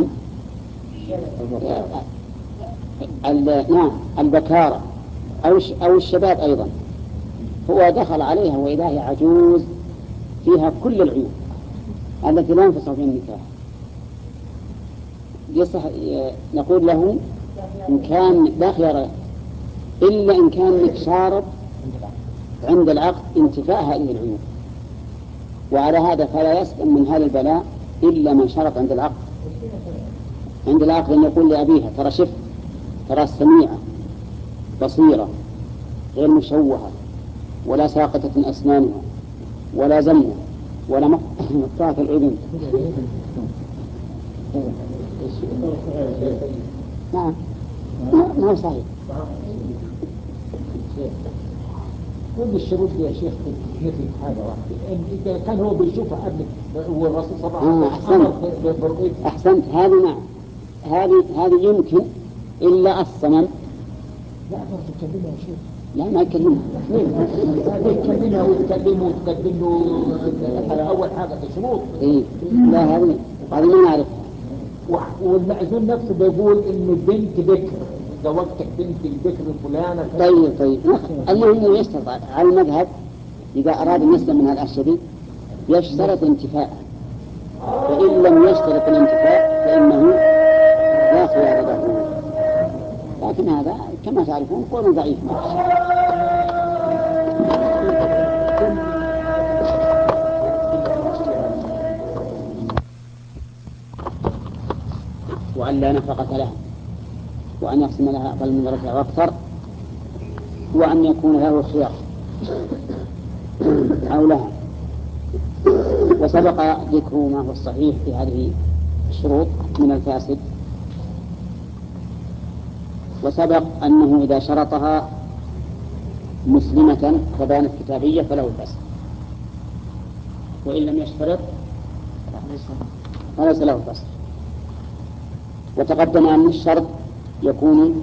Speaker 1: نعم البكارة أو أو الشباب أيضا. هو دخل عليها وإذا هي عجوز فيها كل العيوب التي لا ينفسخ فيها النكاح. يصح نقول له إن كان لا خيار إلا إن كان شارط عند العقد انتفاء هذه العيوب، وعلى هذا فلا يسلم من هذا البلاء إلا من شرط عند العقد. عند العقد أن يقول لأبيها: ترى شف، ترى سميعة بصيرة غير مشوهة ولا ساقطة أسنانها ولا زمنة ولا مقطعة الأذن. نعم ما هو صحيح.
Speaker 4: كل الشروط دي يا شيخ مثل هذا واحد، إذا كان هو بيشوفها قبل والرسول صلى الله عليه وسلم
Speaker 1: أحسنت. أحسنت. هذه نعم، هذه هذه يمكن إلا الصمم.
Speaker 4: لا ما تكلمها يا شيخ.
Speaker 1: لا ما يكلمها.
Speaker 4: تكلمها وتكلمه وتقدم له أول حاجة الشروط.
Speaker 1: إيه لا هذه هذه ما نعرف.
Speaker 4: والمأذون نفسه بيقول إنه البنت بكر، زوجتك بنت البكر الفلانة.
Speaker 1: طيب طيب المهم يشترط على المذهب إذا أراد أن يسلم من هذا الشديد يشترط انتفاء، وإن لم يشترط الانتفاء فإنه لا خيار له. لكن هذا كما تعرفون قول ضعيف. وأن لا نفقة لها وأن يقسم لها أقل من ذلك وأكثر وأن يكون له خيار أو لها. وسبق ذكر ما هو الصحيح في هذه الشروط من الفاسد. وسبق أنه إذا شرطها مسلمة فبانت كتابية فله الفسخ، وإن لم يشترط فليس له الفسخ. وتقدم أن الشرط يكون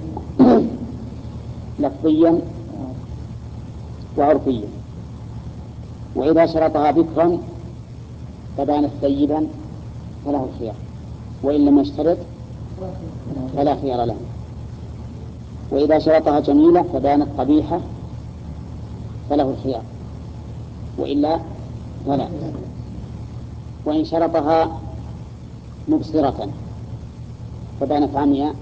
Speaker 1: لفظيا وعرفيا، وإذا شرطها بكرا فبانت ثيبا فله الخيار، وإن لم يشترط فلا خيار له. وإذا شرطها جميلة فبانت قبيحة فله الخيار، وإلا فلا. وإن شرطها مبصرة فبانت عمياء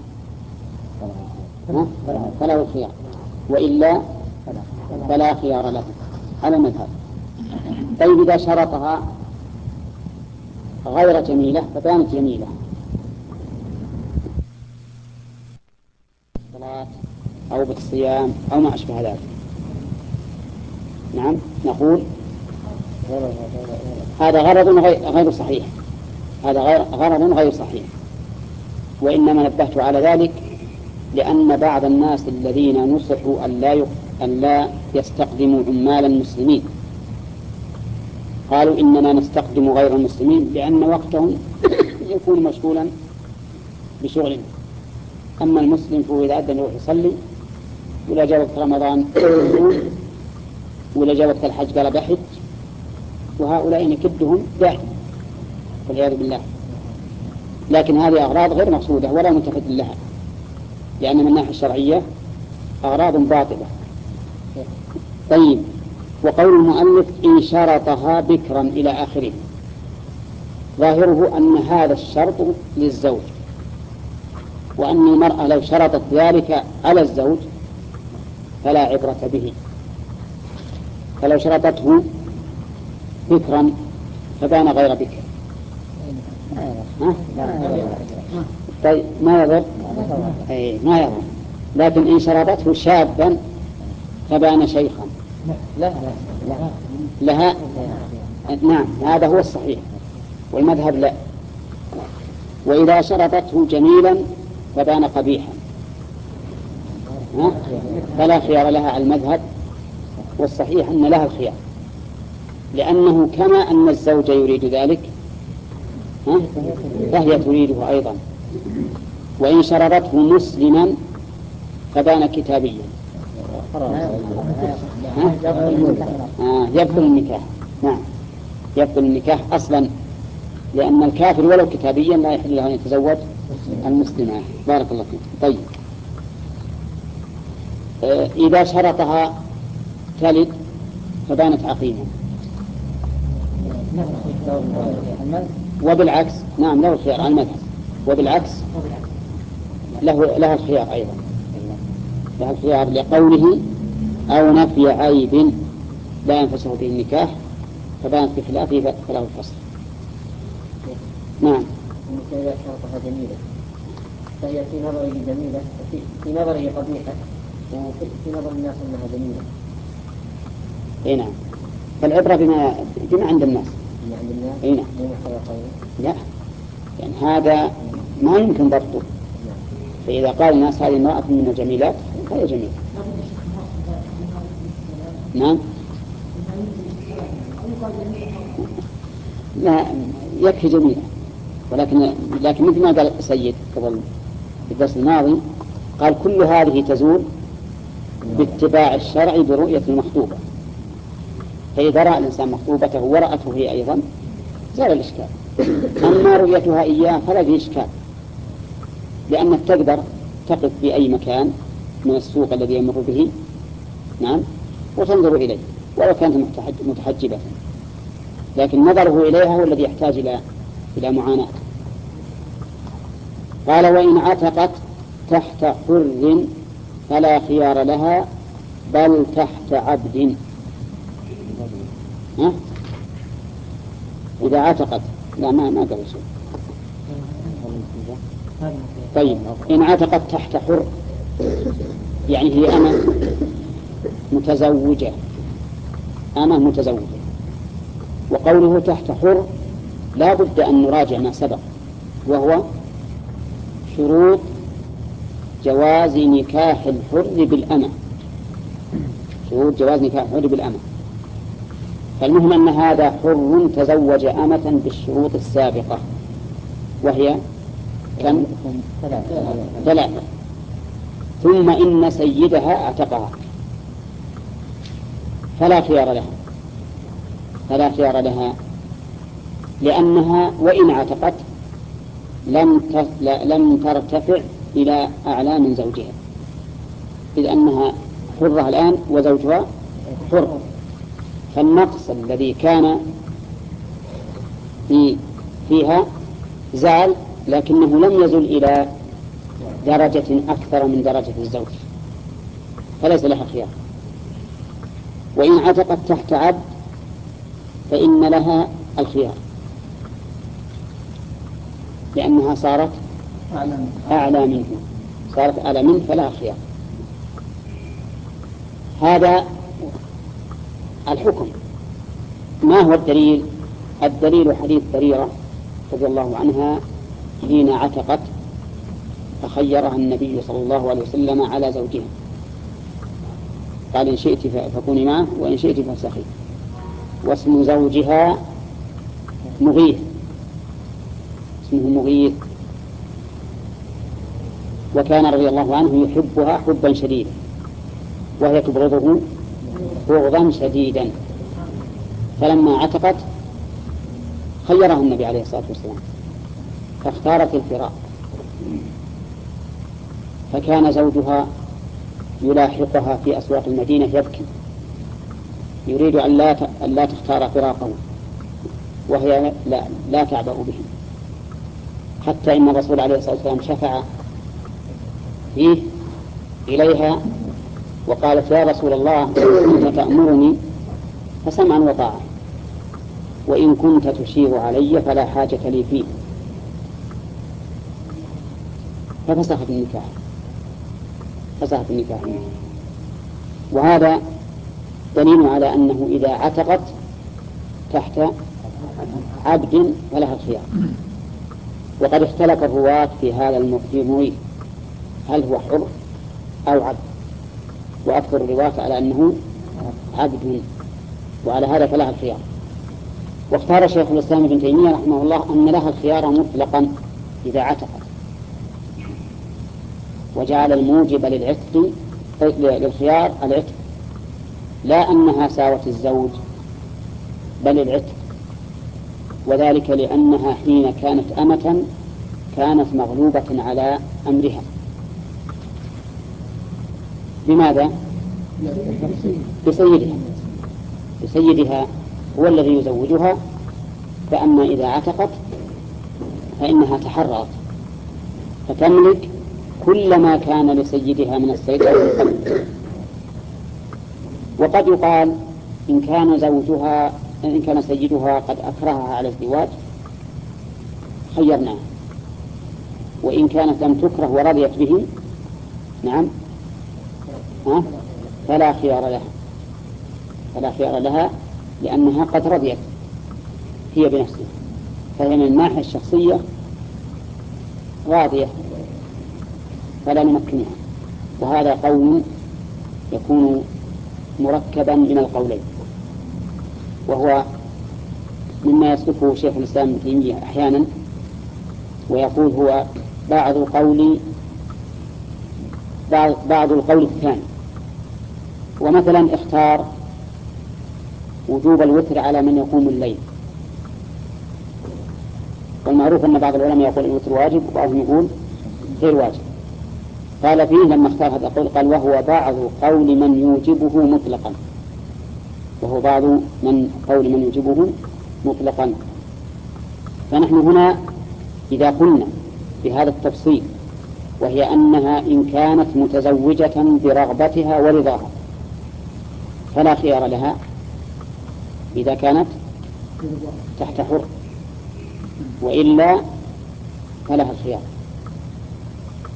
Speaker 1: فله الخيار، وإلا فلا خيار له على المذهب. طيب إذا شرطها غير جميلة فبانت جميلة بالصلاة أو بالصيام أو ما أشبه ذلك، نعم نقول هذا غرض غير صحيح، هذا غرض غير صحيح. وإنما نبهت على ذلك لأن بعض الناس الذين نصحوا أن لا أن لا يستقدموا عمال المسلمين قالوا إننا نستقدم غير المسلمين لأن وقتهم يكون مشغولا بشغل. أما المسلم فهو إذا أذن يروح يصلي، ولا جاء وقت رمضان ولا جاء وقت الحج قال بحج، وهؤلاء نكدهم دائما والعياذ بالله. لكن هذه أغراض غير مقصودة ولا ملتفت لها، لأن من الناحية الشرعية أغراض باطلة. طيب، وقول المؤلف إن شرطها بكرا إلى آخره، ظاهره أن هذا الشرط للزوج، وأن المرأة لو شرطت ذلك على الزوج فلا عبرة به. فلو شرطته بكرا فبان غير بكر طيب ما يضر؟ أي ما يضر. لكن إن شرطته شابا فبان شيخا
Speaker 2: لا لا
Speaker 1: لها، نعم هذا هو الصحيح والمذهب لا. وإذا شرطته جميلا فبان قبيحا فلا خيار لها على المذهب، والصحيح أن لها الخيار، لأنه كما أن الزوج يريد ذلك فهي تريده أيضا. وإن شرطته مسلما فبان كتابيا آه يبطل النكاح. نعم يبطل النكاح أصلا، لأن الكافر ولو كتابيا لا يحل له أن يتزوج المسلمة. بارك الله فيك. طيب آه إذا شرطها تلد فبانت عقيمة، وبالعكس نعم له الخيار على المذهب، وبالعكس له لها الخيار أيضا، لها الخيار لقوله أو نفي عيب لا ينفسخ به النكاح فبانت بخلافه فله الفصل. نعم.
Speaker 2: إذا شرطها جميلة فهي في نظره جميلة وفي في نظره قبيحة، وفي نظر الناس أنها جميلة.
Speaker 1: إيه نعم. فالعبرة بما بما عند الناس.
Speaker 2: بما عند الناس.
Speaker 1: إيه نعم. لا يعني هذا ما يمكن ضبطه. فإذا قال الناس هذه امرأة من الجميلات فهي جميلة. نعم. لا يكفي جميلة، ولكن لكن مثل ما قال السيد قبل في الدرس الماضي قال كل هذه تزول باتباع الشرع برؤية المخطوبة. فإذا رأى الإنسان مخطوبته ورأته هي أيضا زال الإشكال. أما رؤيتها إياه فلا فيه إشكال، لأنك تقدر تقف في أي مكان من السوق الذي يمر به نعم وتنظر إليه ولو كانت متحجبة، لكن نظره إليها هو الذي يحتاج إلى إلى معاناة. قال وإن عتقت تحت حر فلا خيار لها بل تحت عبد. ها؟ إذا عتقت لا ما ما قال شيء. طيب إن عتقت تحت حر يعني هي أمة متزوجة، أمة متزوجة، وقوله تحت حر لا بد أن نراجع ما سبق، وهو شروط جواز نكاح الحر بالأمة، شروط جواز نكاح الحر بالأمة. فالمهم أن هذا حر تزوج أمة بالشروط السابقة، وهي كم؟ ثلاثة. ثم إن سيدها اعتقها فلا خيار لها، فلا خيار لها لأنها وإن اعتقت لم لم ترتفع إلى أعلى من زوجها، إذ أنها حرة الآن وزوجها حر، فالنقص الذي كان في فيها زال، لكنه لم يزل إلى درجة أكثر من درجة الزوج، فليس لها خيار. وإن عتقت تحت عبد فإن لها الخيار، لأنها صارت أعلى منه، صارت أعلى منه فلها خيار. هذا الحكم. ما هو الدليل؟ الدليل حديث بريرة رضي الله عنها حين عتقت فخيرها النبي صلى الله عليه وسلم على زوجها، قال إن شئت فكوني معه وإن شئت فافسخي. واسم زوجها مغيث، اسمه مغيث، وكان رضي الله عنه يحبها حبا شديدا وهي تبغضه بغضا شديدا، فلما عتقت خيرها النبي عليه الصلاة والسلام فاختارت الفراق، فكان زوجها يلاحقها في أسواق المدينة يبكي يريد أن لا أن لا تختار فراقه، وهي لا, لا تعبأ به، حتى إن الرسول عليه الصلاة والسلام شفع فيه إليها وقالت يا رسول الله إن كنت تأمرني فسمعا وطاعة، وإن كنت تشير علي فلا حاجة لي فيه، ففسخت النكاح، فسخت النكاح. وهذا دليل على أنه إذا عتقت تحت عبد فلها الخيار. وقد اختلف الرواة في هذا المغيث هل هو حر أو عبد، وأكثر الرواة على أنه عبد، وعلى هذا فلها الخيار. واختار شيخ الإسلام ابن تيمية رحمه الله أن لها الخيار مطلقا إذا عتقت، وجعل الموجب للعتق للخيار العتق، لا أنها ساوت الزوج بل العتق، وذلك لأنها حين كانت أمة كانت مغلوبة على أمرها. بماذا؟ بسيدها، بسيدها هو الذي يزوجها، فأما إذا عتقت فإنها تحررت فتملك كل ما كان لسيدها من السيطرة والقلب. وقد يقال إن كان زوجها إن كان سيدها قد أكرهها على الزواج خيرناها، وإن كانت لم تكره ورضيت به نعم ها فلا خيار لها، فلا خيار لها لأنها قد رضيت هي بنفسها، فهي من الناحية الشخصية راضية فلا نمكنها. وهذا قول يكون مركبا من القولين، وهو مما يصفه شيخ الإسلام ابن تيمية أحيانا ويقول هو بعض قول بعض, بعض القول الثاني. ومثلا اختار وجوب الوتر على من يقوم الليل، والمعروف أن بعض العلماء يقول الوتر واجب وبعضهم يقول غير واجب. قال فيه لما اختار هذا القول قال وهو بعض قول من يوجبه مطلقا، وهو بعض من قول من يوجبه مطلقا. فنحن هنا إذا قلنا بهذا التفصيل وهي أنها إن كانت متزوجة برغبتها ورضاها فلا خيار لها إذا كانت تحت حر، وإلا فلها الخيار.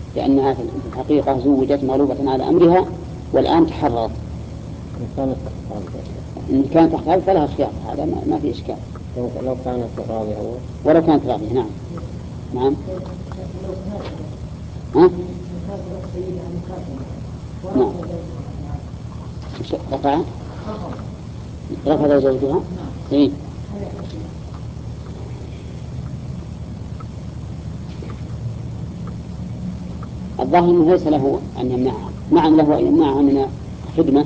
Speaker 1: لأنها في الحقيقة زوجت مغلوبة على أمرها والآن تحررت. إن كانت تحت فلها خيار، هذا ما, ما في إشكال.
Speaker 3: لو كانت راضية
Speaker 1: ولو كانت راضية نعم. نعم. ها؟ نعم. رفع رفض زوجها. إيه؟ الظاهر أنه ليس له أن يمنعها، نعم له أن يمنعها من خدمة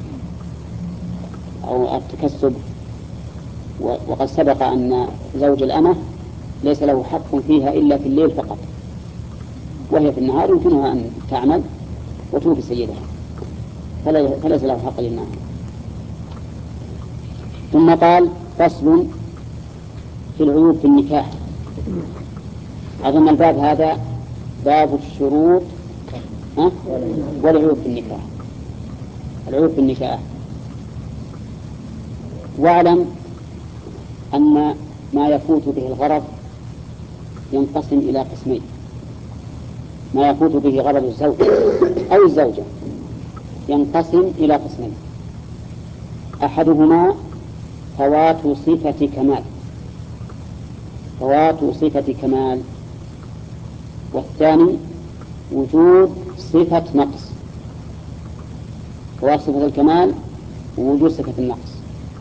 Speaker 1: أو التكسب، وقد سبق أن زوج الأمة ليس له حق فيها إلا في الليل فقط، وهي في النهار يمكنها أن تعمل وتوفي سيدها، فليس له حق للنهار. ثم قال فصل في العيوب في النكاح. أظن الباب هذا باب الشروط والعيوب في النكاح. العيوب في النكاح. واعلم أن ما يفوت به الغرض ينقسم إلى قسمين. ما يفوت به غرض الزوج أو الزوجة ينقسم إلى قسمين: أحدهما فوات صفة كمال فوات صفة كمال والثاني وجود صفة نقص. فوات صفة الكمال ووجود صفة النقص.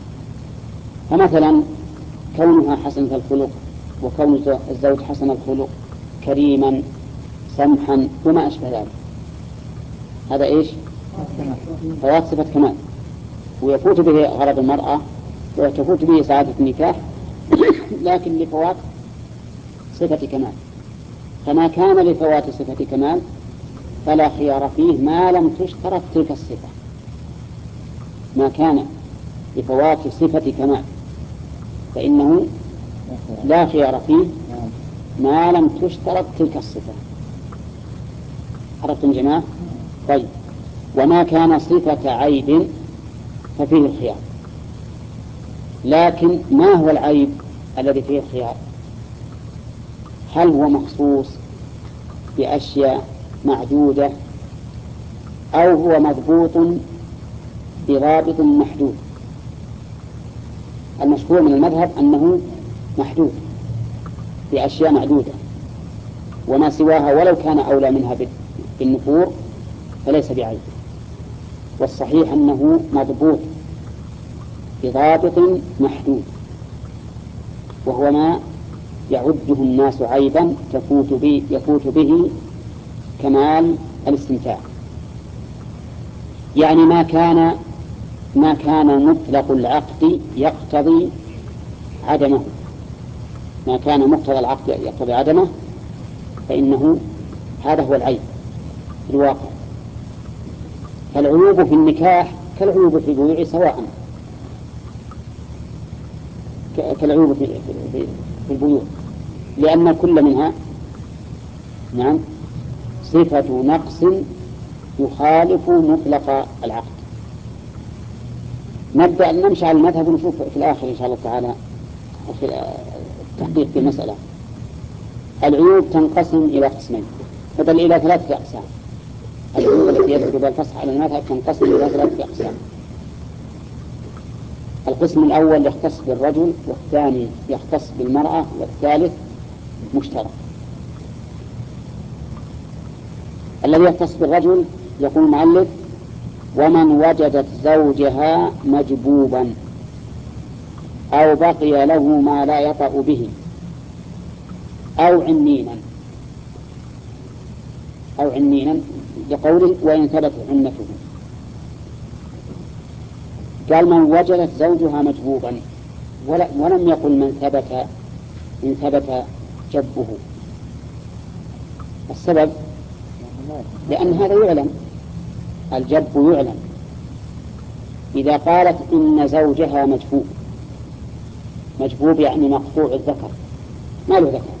Speaker 1: فمثلا كونها حسنة الخلق وكون الزوج حسن الخلق كريما سمحا وما أشبه ذلك، هذا إيش؟ فوات صفة كمال، ويفوت به غرض المرأة وتفوت به سعادة النكاح لكن لفوات صفة كمال. فما كان لفوات صفة كمال فلا خيار فيه ما لم تشترط تلك الصفة. ما كان لفوات صفة كمال فإنه لا خيار فيه ما لم تشترط تلك الصفة. عرفتم جماعة؟ طيب، وما كان صفة عيب ففيه الخيار. لكن ما هو العيب الذي فيه الخيار؟ هل هو مخصوص بأشياء معدودة أو هو مضبوط برابط محدود؟ المشهور من المذهب أنه محدود بأشياء معدودة، وما سواها ولو كان أولى منها بالنفور فليس بعيب. والصحيح أنه مضبوط بضابط محدود، وهو ما يعده الناس عيبا تفوت به يفوت به كمال الاستمتاع. يعني ما كان ما كان مطلق العقد يقتضي عدمه، ما كان مقتضى العقد يقتضي عدمه فإنه هذا هو العيب في الواقع. فالعيوب في النكاح كالعيوب في البيوع سواء، كالعيوب في, في, في البيوع، لأن كل منها نعم صفة نقص يخالف مطلق العقد. نبدأ نمشي على المذهب ونشوف في الآخر إن شاء الله تعالى في التحقيق في المسألة. العيوب تنقسم إلى قسمين، بدل إلى ثلاثة أقسام. العيوب التي يذكر الفصح على المذهب تنقسم إلى ثلاثة أقسام. القسم الأول يختص بالرجل، والثاني يختص بالمرأة، والثالث مشترك. الذي يختص بالرجل يقول المؤلف: ومن وجدت زوجها مجبوبا أو بقي له ما لا يطأ به أو عنينا أو عنينا لقوله وإن ثبت عنته. قال من وجدت زوجها مجبوبا، ولم يقل من ثبت إن ثبت جبه. السبب لأن هذا يعلم، الجب يعلم. إذا قالت إن زوجها مجبوب، مجبوب يعني مقطوع الذكر ما له ذكر،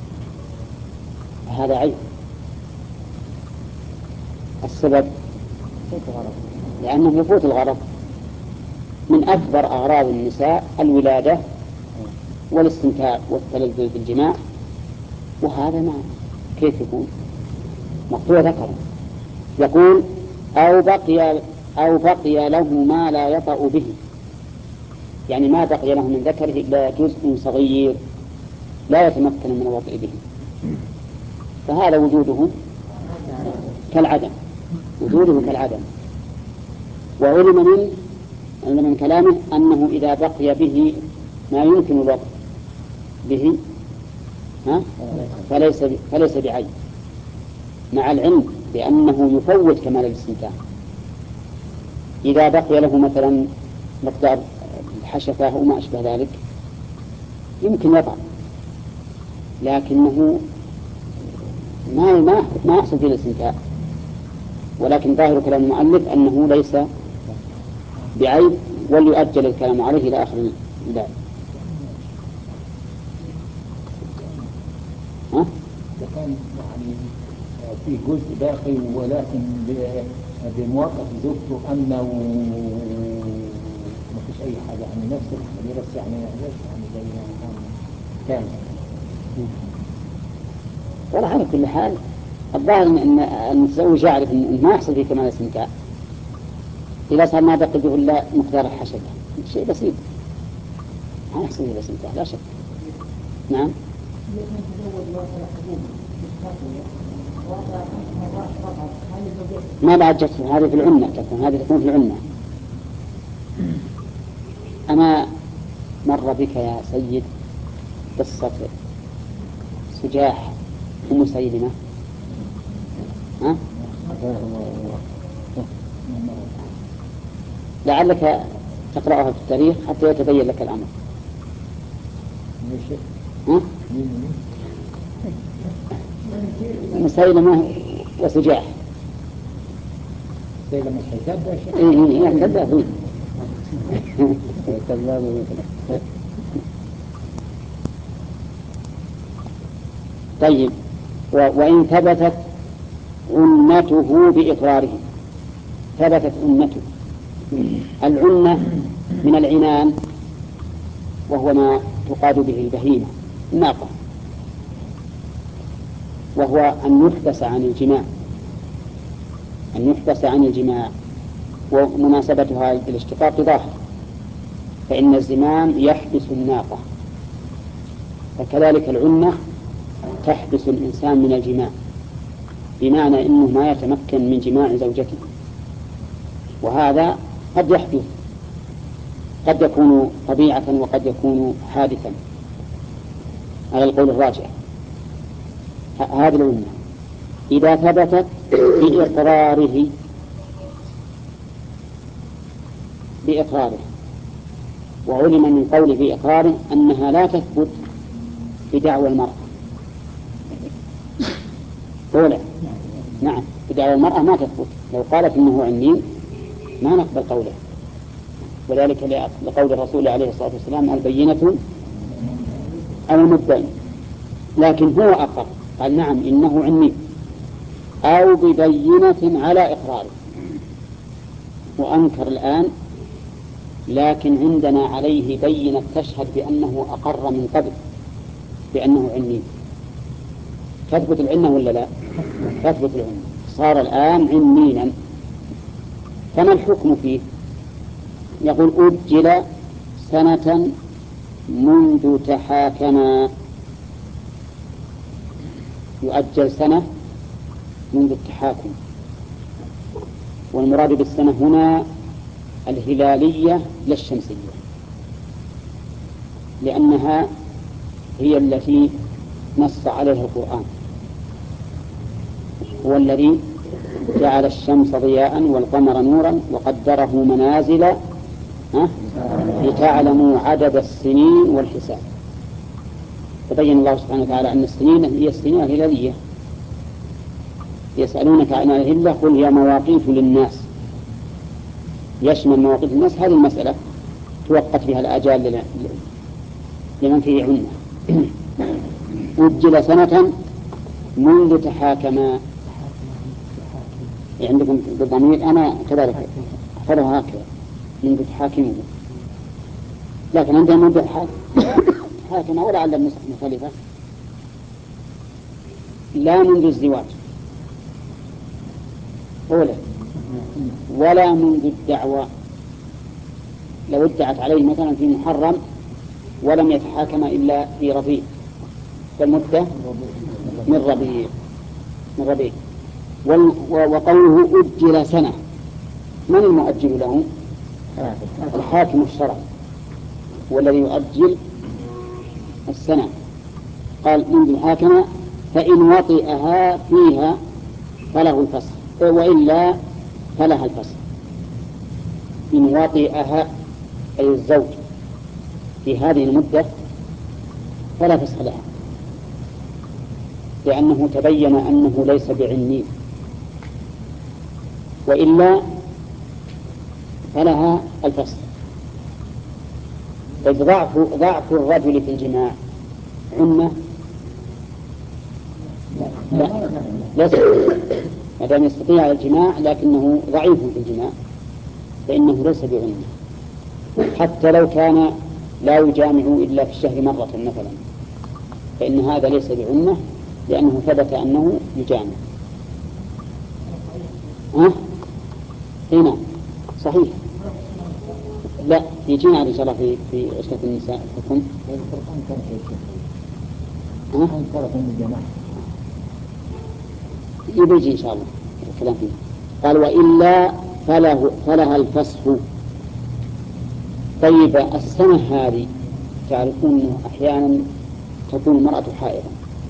Speaker 1: هذا عيب. السبب لأنه يفوت الغرض. من أكبر أغراض النساء الولادة والاستمتاع والتلذذ بالجماع، وهذا ما كيف يكون؟ مقطوع ذكر. يقول أو بقي أو بقي له ما لا يطأ به، يعني ما بقي له من ذكره إلا جزء صغير لا يتمكن من الوطء به، فهذا وجوده كالعدم، وجوده كالعدم. وعلم من علم من كلامه أنه إذا بقي به ما يمكن الوطء به ها؟ فليس فليس بعيب، مع العلم بأنه يفوت كمال الاستمتاع. إذا بقي له مثلا مقدار الحشفة وما أشبه ذلك يمكن يطعم، لكنه ما ما ما يحصل فيه الاستمتاع. ولكن ظاهر كلام المؤلف أنه ليس بعيب، وليؤجل الكلام عليه إلى آخر الباب. ها؟
Speaker 4: إذا كان يعني في جزء باقي ولكن بموافقة زوجته أنه ما فيش أي حاجة، يعني نفس الحاجة بس يعني ليش يعني زي ما كان كامل.
Speaker 1: والله على كل حال الظاهر أن المتزوج يعرف أن ما يحصل فيه كمال الاستمتاع إذا صار ما بقي به إلا مقدار الحشفة، شيء بسيط ما يحصل فيه الاستمتاع لا شك. نعم. ما بعد جفن، هذه في العنة، جفن هذه تكون في العنة. أما مر بك يا سيد قصة سجاح ومسيلمة؟ ها؟ لعلك تقرأها في التاريخ حتى يتبين لك الأمر. ها؟ مسيلمة وسجاح.
Speaker 4: مسيلمة الكذاب يا شيخ؟
Speaker 1: إيه إيه كذاب. طيب، وإن ثبتت عنته بإقراره، ثبتت عنته. العنة من العنان، وهو ما تقاد به البهيمة الناقة، وهو أن يحبس عن الجماع، أن يحبس عن الجماع. ومناسبتها بالاشتقاق ظاهر، فإن الزمام يحبس الناقة، فكذلك العنة تحبس الإنسان من الجماع، بمعنى أنه ما يتمكن من جماع زوجته. وهذا قد يحدث، قد يكون طبيعة وقد يكون حادثا على القول الراجح. هذه العنة إذا ثبتت بإقراره بإقراره وعلم من قول بإقراره أنها لا تثبت بدعوى المرأة. قوله نعم، بدعوى المرأة ما تثبت. لو قالت إنه عنين ما نقبل قوله، وذلك لقول الرسول عليه الصلاة والسلام البينة أو المدعي. لكن هو أقر، قال نعم إنه عنين، أو ببينة على إقراره، وأنكر الآن، لكن عندنا عليه بينة تشهد بأنه أقر من قبل بأنه عنين. تثبت العنة ولا لا؟ تثبت العنة، صار الآن عنينا. فما الحكم فيه؟ يقول أجل سنة منذ تحاكما، يؤجل سنة منذ التحاكم. والمراد بالسنة هنا الهلالية لا الشمسية، لأنها هي التي نص عليها القرآن، هو الذي جعل الشمس ضياء والقمر نورا وقدره منازل لتعلموا عدد السنين والحساب. فبين الله سبحانه وتعالى أن السنين هي السنين الهلالية. يسألونك عن الهلة قل هي مواقيت للناس، يشمل مواقيت الناس. هذه المسألة توقت بها الآجال لمن فيه عنة. أجل سنة منذ تحاكما، عندكم بالضمير، أنا كذلك أحفظها هكذا منذ تحاكمه، لكن عندنا منذ تحاكما ولا على المختلفة. لا منذ الزواج، أولى ولا منذ الدعوة. لو ادعت عليه مثلا في محرم ولم يتحاكم إلا في ربيع فالمدة من ربيع من ربيع. وقوله أجل سنة، من المؤجل له؟ الحاكم الشرعي والذي يؤجل السنة. قال منذ الحاكمة فإن وطئها فيها فله الفسخ وإلا فلها الفسخ. إن وطئها أي الزوج في هذه المدة فلا فسخ لها، لأنه تبين أنه ليس بعنين، وإلا فلها الفسخ. إذ ضعف ضعف الرجل في الجماع عنة لا ليس، ما دام يستطيع الجماع لكنه ضعيف في الجماع فإنه ليس بعنة، حتى لو كان لا يجامع إلا في الشهر مرة مثلا فإن هذا ليس بعنة لأنه ثبت أنه يجامع. ها؟ هنا صحيح. لا يجينا إن شاء الله في في عشرة النساء الحكم. ها؟ يبيجي إن شاء الله الكلام فيه. قال وإلا فله فلها الفسخ. طيب السنة هذه تعرفون أحيانا تكون المرأة حائضا،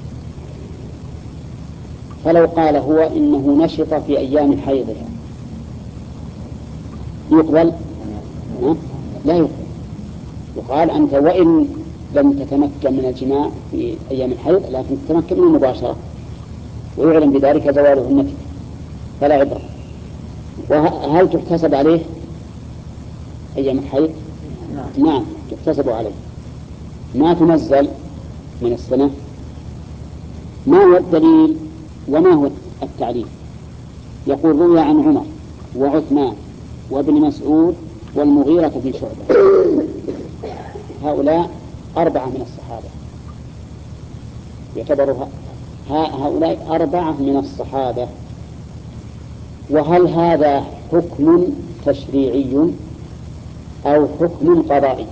Speaker 1: فلو قال هو إنه نشط في أيام حيضها يقبل؟ لا يقبل. يقال أنت وإن لم تتمكن من الجماع في أيام الحيض لكن تتمكن من المباشرة ويعلم بذلك زوال عنتك فلا عبرة. وهل تحتسب عليه أيام الحيض؟ نعم تحتسب عليه، ما تنزل من السنة. ما هو الدليل وما هو التعليل؟ يقول روي عن عمر وعثمان وابن مسعود والمغيرة بن شعبة، هؤلاء أربعة من الصحابة يعتبرها هؤلاء أربعة من الصحابة. وهل هذا حكم تشريعي أو حكم قضائي؟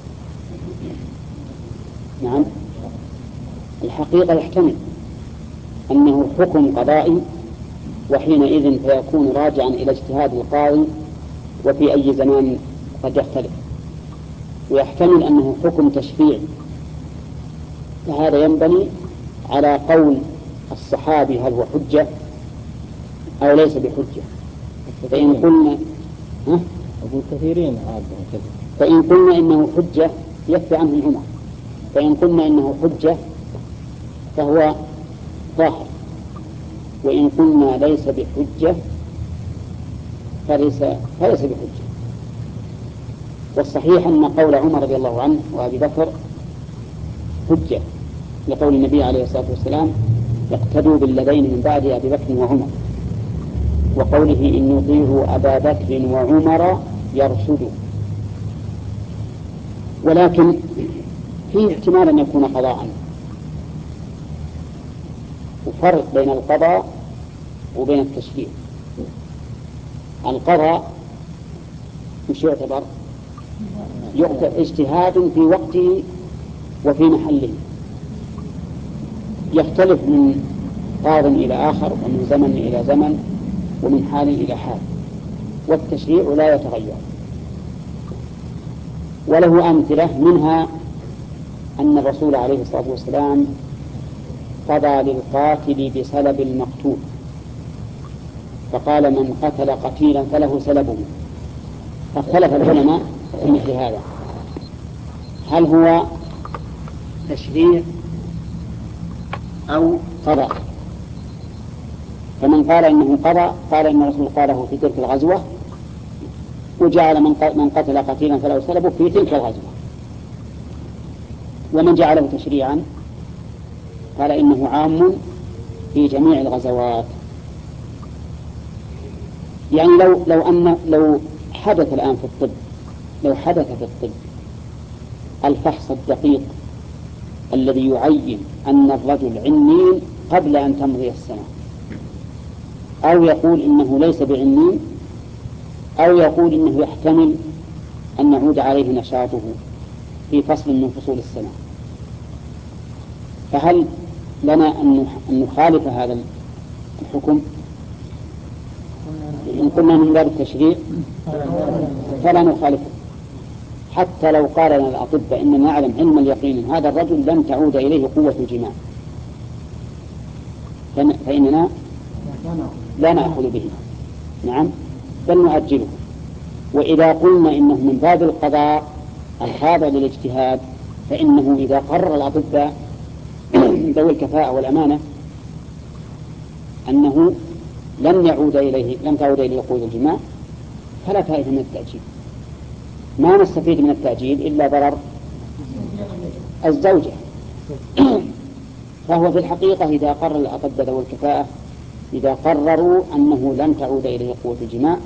Speaker 1: نعم الحقيقة يحتمل أنه حكم قضائي، وحينئذ فيكون راجعا إلى اجتهاد القاضي وفي أي زمان قد يختلف. ويحتمل أنه حكم تشريعي، فهذا ينبني على قول الصحابي هل هو حجة أو ليس بحجة. فإن قلنا ها؟
Speaker 3: أقول كثيرين عادهم كذا.
Speaker 1: فإن قلنا إنه حجة يكفي عنه العمر، فإن قلنا إنه حجة فهو ظاهر، وإن قلنا ليس بحجة فليس, فليس بحجة. والصحيح أن قول عمر رضي الله عنه وأبي بكر حجة لقول النبي عليه الصلاة والسلام اقتدوا بالذين من بعد أبي بكر وعمر، وقوله إن يطيعوا أبا بكر وعمر يرشدوا. ولكن فيه احتمال أن يكون قضاء، وفرق بين القضاء وبين التشريع. القضاء مش يعتبر يعتبر اجتهاد في وقته وفي محله، يختلف من قاض إلى آخر ومن زمن إلى زمن ومن حال إلى حال، والتشريع لا يتغير. وله أمثلة، منها أن الرسول عليه الصلاة والسلام قضى للقاتل بسلب المقتول، فقال من قتل قتيلا فله سلبه. فاختلف العلماء في مثل هذا، هل هو تشريع أو قضاء؟ فمن قال إنه قضاء قال إن الرسول قاله في تلك الغزوة وجعل من قتل قتيلا فله سلبه في تلك الغزوة. ومن جعله تشريعا قال إنه عام في جميع الغزوات. يعني لو لو أن لو حدث الآن في الطب لو حدث في الطب الفحص الدقيق الذي يعين أن الرجل عنين قبل أن تمضي السنة، أو يقول إنه ليس بعلمين، أو يقول إنه يحتمل أن يعود عليه نشاطه في فصل من فصول السنة. فهل لنا أن نخالف هذا الحكم؟ إن كنا من باب التشريع فلا نخالفه، حتى لو قال لنا الأطباء إننا نعلم علم اليقين هذا الرجل لن تعود إليه قوة الجماع، فإننا لا نأخذ به، نعم، بل نؤجله. وإذا قلنا إنه من باب القضاء الخاضع للاجتهاد، فإنه إذا قرر الأطباء ذوي الكفاءة والأمانة أنه لن يعود إليه لن تعود إليه قوة الجماع، فلا فائدة من التأجيل. ما نستفيد من التأجيل إلا ضرر الزوجة. فهو في الحقيقة إذا قرر الأطباء ذوي الكفاءة إذا قرروا أنه لن تعود إليه قوة الجماع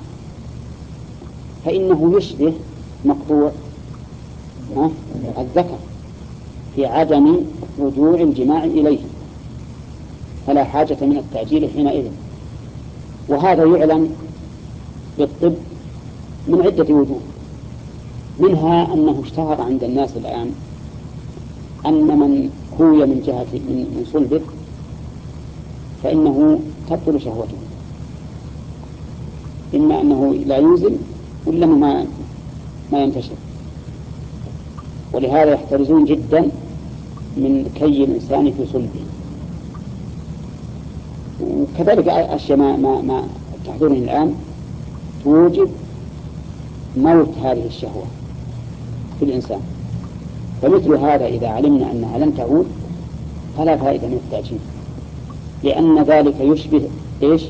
Speaker 1: فإنه يشبه مقطوع الذكر في عدم رجوع الجماع إليه، فلا حاجة من التأجيل حينئذ. وهذا يعلم بالطب من عدة وجوه، منها أنه اشتهر عند الناس الآن أن من كوي من جهة من صلبه فإنه تبطل شهوته، إما أنه لا يوزن ولا ما ما ينتشر. ولهذا يحترزون جدا من كي الإنسان في صلبه. وكذلك أشياء ما, ما, ما تحضرني الآن توجب موت هذه الشهوة في الإنسان. فمثل هذا إذا علمنا أنها لن تعود فلا فائدة من التأجيل، لأن ذلك يشبه إيش؟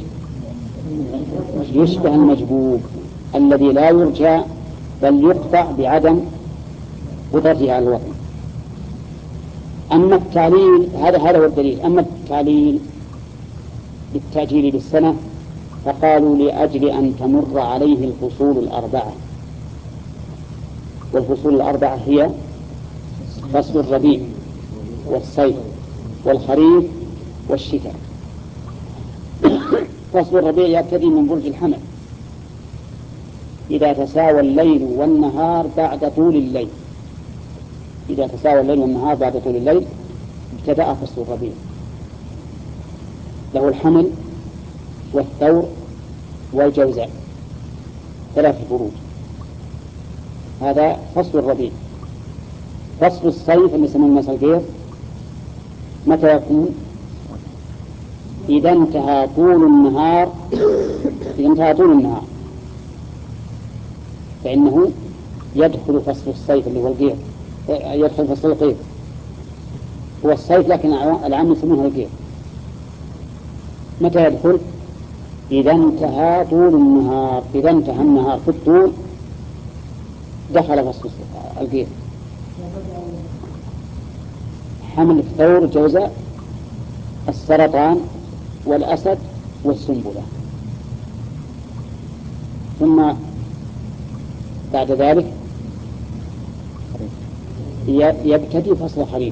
Speaker 1: يشبه المجبوب الذي لا يرجى بل يقطع بعدم قدرته على الوطن. أما التعليل هذا هذا هو الدليل. أما التعليل بالتأجيل بالسنة فقالوا لأجل أن تمر عليه الفصول الأربعة، والفصول الأربعة هي فصل الربيع والصيف والخريف والشتاء. فصل الربيع يبتدي من برج الحمل إذا تساوى الليل والنهار بعد طول الليل. إذا تساوى الليل والنهار بعد طول الليل ابتدأ فصل الربيع، له الحمل والثور والجوزاء، ثلاث فروج. هذا فصل الربيع. فصل الصيف اللي يسمونه الناس القيض متى يكون؟ إذا انتهى طول النهار إذا انتهى طول النهار فإنه يدخل فصل الصيف اللي هو القيض، يدخل فصل القيض هو الصيف، لكن العام يسمونه القيض. متى يدخل؟ إذا انتهى طول النهار. إذا انتهى النهار في الطول دخل فصل القيض. حمل الثور جوزاء السرطان والأسد والسنبلة. ثم بعد ذلك يبتدي فصل الخريف،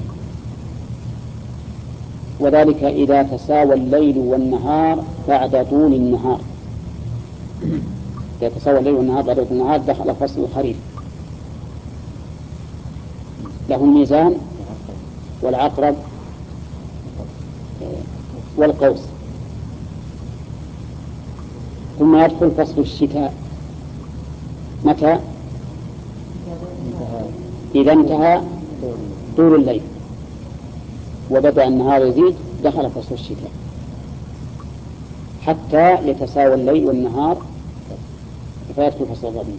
Speaker 1: وذلك إذا تساوى الليل والنهار بعد طول النهار. إذا تساوى الليل والنهار بعد طول النهار دخل فصل الخريف، له الميزان والعقرب والقوس. ثم يدخل فصل الشتاء متى؟ إذا انتهى طول الليل وبدأ النهار يزيد دخل فصل الشتاء حتى يتساوى الليل والنهار فيدخل فصل الربيع.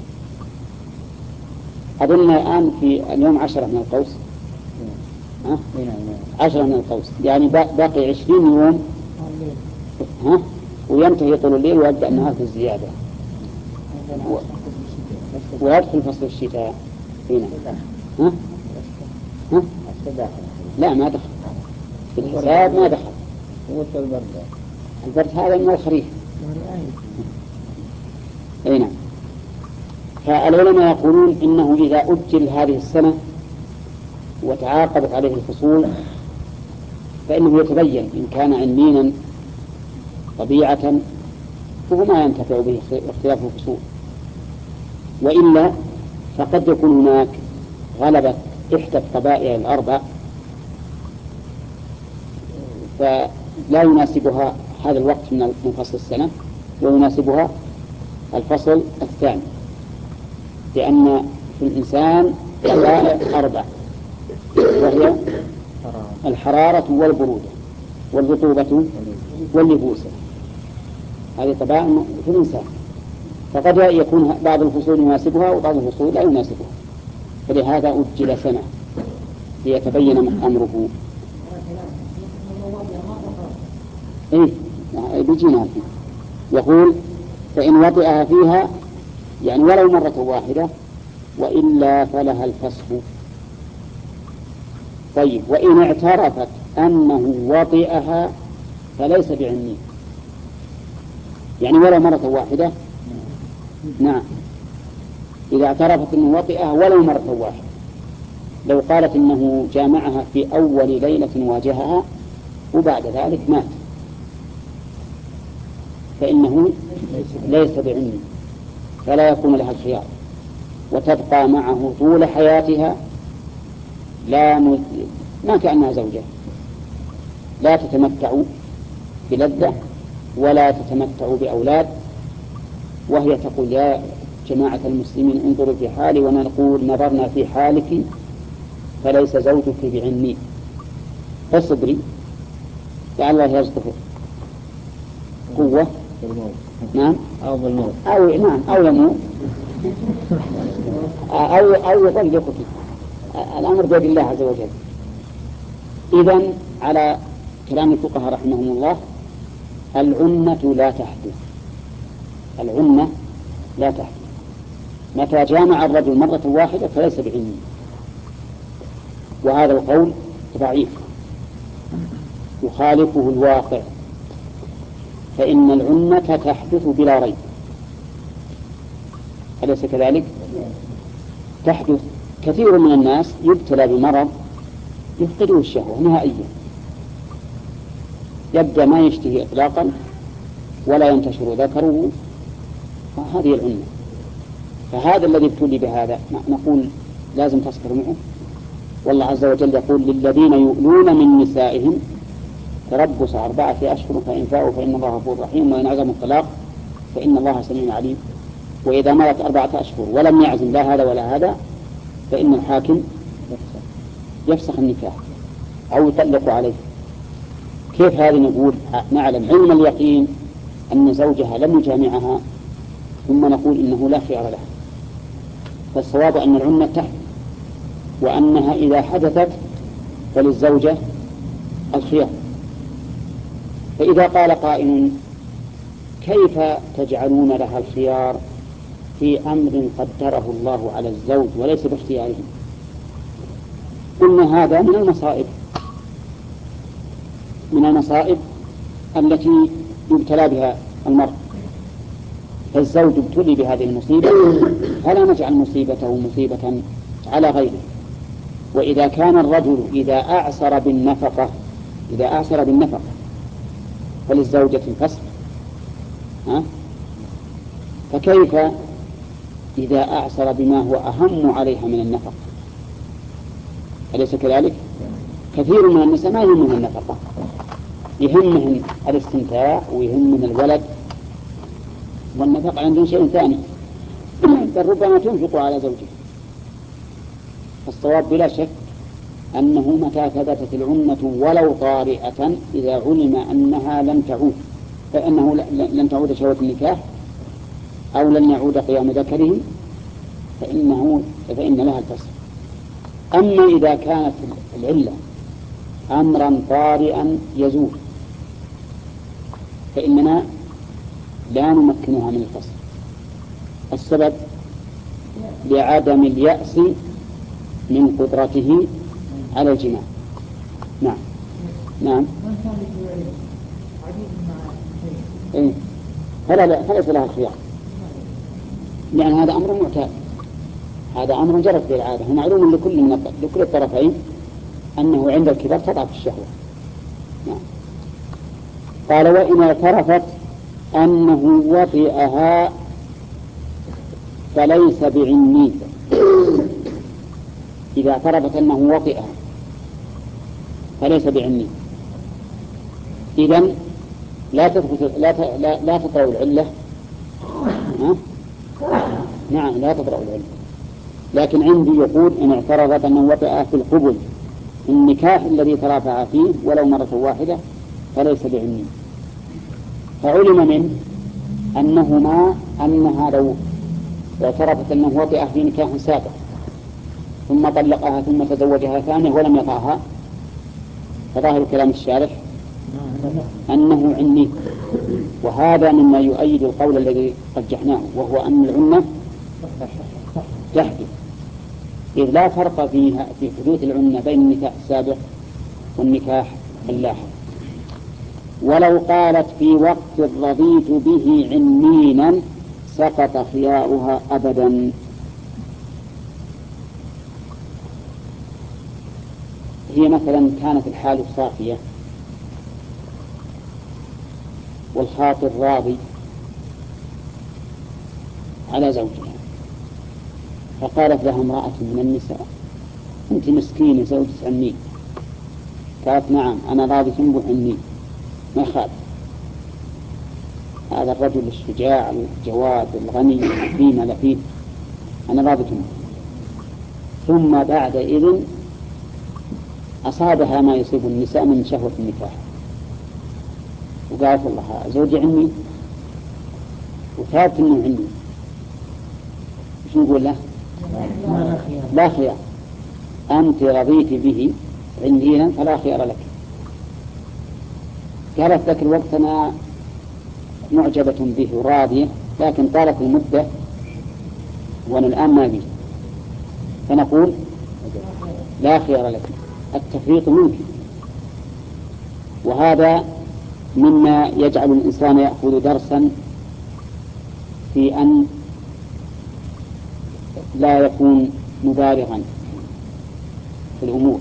Speaker 1: أظن الآن في اليوم عشرة من القوس، ها؟ عشرة من القوس، يعني باقي عشرين يوم، ها؟ وينتهي طول الليل ويبدأ النهار في الزيادة و... ويدخل فصل الشتاء هنا. ها؟ ها؟ لا ما دخل في الحساب، ما دخل. البرد هذا من الخريف. أي نعم. فالعلماء يقولون إنه إذا أجل هذه السنة وتعاقبت عليه الفصول فإنه يتبين إن كان عنينا طبيعة فهو ما ينتفع به اختلاف الفصول، وإلا فقد يكون هناك غلبة إحدى القبائل الأربع فلا يناسبها هذا الوقت من فصل السنة ويناسبها الفصل الثاني، لأن في الإنسان طبائع أربع، وهي الحرارة والبرودة والرطوبة والنفوسة. هذه طبائع في الإنسان، فقد يكون بعض الفصول يناسبها وبعض الفصول لا يناسبها، فلهذا أجل سنة ليتبين أمره. إيه بيجينا فيه. يقول فإن وطئها فيها يعني ولو مرة واحدة وإلا فلها الفسخ. طيب وإن اعترفت أنه وطئها فليس بعني، يعني ولو مرة واحدة. نعم إذا اعترفت أنه وطئها ولو مرة واحدة، لو قالت إنه جامعها في أول ليلة واجهها وبعد ذلك مات فإنه ليس بعني، فلا يكون لها الخيار وتبقى معه طول حياتها، لا م... ما كأنها زوجة، لا تتمتع بلذة ولا تتمتع بأولاد، وهي تقول يا جماعة المسلمين انظروا في حالي، ونقول نظرنا في حالك فليس زوجك بعني، فاصبري لعل الله يرزقك قوة. نعم
Speaker 3: أو بالموت
Speaker 1: أو نعم أو يموت أو أو يطلقك. الأمر بيد الله عز وجل. إذن على كلام الفقهاء رحمهم الله العنة لا تحدث، العنة لا تحدث متى جامع الرجل مرة واحدة فليس بعني، وهذا القول ضعيف يخالفه الواقع، فإن العنة تحدث بلا ريب، أليس كذلك؟ تحدث. كثير من الناس يبتلى بمرض يفقده الشهوة نهائيا، يبدأ ما يشتهي إطلاقا ولا ينتشر ذكره، وهذه العنة. فهذا الذي ابتلي بهذا نقول لازم تصبر معه، والله عز وجل يقول للذين يؤلون من نسائهم تربص أربعة أشهر فإن فاءوا فإن الله غفور رحيم وإن عزموا الطلاق فإن الله سميع عليم. وإذا مرت أربعة أشهر ولم يعزم لا هذا ولا هذا فإن الحاكم يفسخ النكاح أو يطلق عليه. كيف هذا نقول نعلم علم اليقين أن زوجها لم يجامعها ثم نقول إنه لا خيار لها؟ فالصواب أن العنة تحدث، وأنها إذا حدثت فللزوجة الخيار. فإذا قال قائل كيف تجعلون لها الخيار في أمر قدره الله على الزوج وليس باختياره؟ قلنا هذا من المصائب من المصائب التي يبتلى بها المرء، فالزوج ابتلي بهذه المصيبة فلا نجعل مصيبته مصيبة على غيره. وإذا كان الرجل إذا أعسر بالنفقة إذا أعسر بالنفقة فللزوجة الفسخ، ها؟ فكيف إذا أعسر بما هو أهم عليها من النفقة؟ أليس كذلك؟ كثير من النساء ما يهمهم النفقة، يهمهم الاستمتاع ويهمهم الولد، والنفقة عندهم شيء ثاني، بل ربما تنفق على زوجها. فالصواب بلا شك أنه متى ثبتت العنة ولو طارئة إذا علم أنها لن تعود فإنه لن تعود شهوة النكاح أو لن يعود قيام ذكره فإنه فإن لها الفسخ. أما إذا كانت العلة أمرا طارئا يزول فإننا لا نمكنها من الفسخ. السبب لعدم اليأس من قدرته على الجماع. نعم نعم إيه؟ فلا فليس لها الخيار، لأن هذا أمر معتاد، هذا أمر جرت به العادة، هو معلوم لكل من لكل الطرفين أنه عند الكبار تضعف الشهوة. نعم. قال وإن اعترفت أنه وطئها فليس بعني، إذا اعترفت أنه وطئها فليس بعني، إذن لا تثبت لا ت... لا, لا تطرأ العلة. ها؟ نعم لا تطرأ العلة، لكن عندي يقول إن اعترضت أنه وطئها في القبل النكاح الذي ترافع فيه ولو مرة واحدة فليس بعني. فعلم منه أنهما أنها لو اعترفت أنه وطئها في نكاح سابق ثم طلقها ثم تزوجها ثانية ولم يطعها، فظاهر كلام الشارح أنه عني، وهذا مما يؤيد القول الذي رجحناه، وهو أن العنة تحدث، إذ لا فرق فيها في حدوث العنة بين النكاح السابق والنكاح اللاحق. ولو قالت في وقت رضيت به عنينا سقط خيارها أبدا. هي مثلا كانت الحال صافية والخاطر راضي على زوجها، فقالت لها امرأة من النساء أنت مسكينة زوجة عني، قالت نعم أنا راضي به عني، ما خالف. هذا الرجل الشجاع الجواد الغني فيما لفيه أنا راضي به. ثم بعد إذن أصابها ما يصيب النساء من شهوة النكاح، وقالت الله زوجي عني وثابت أنه عني، شو نقول له؟ لا خيار، أنت رضيت به عنينا فلا خيار لك. قالت ذاك الوقت أنا معجبة به وراضية، لكن طالت المدة وأنا الآن ما بي، فنقول لا خيار لك، التفريط ممكن. وهذا مما يجعل الإنسان يأخذ درسا في أن لا يكون مبالغا في الأمور،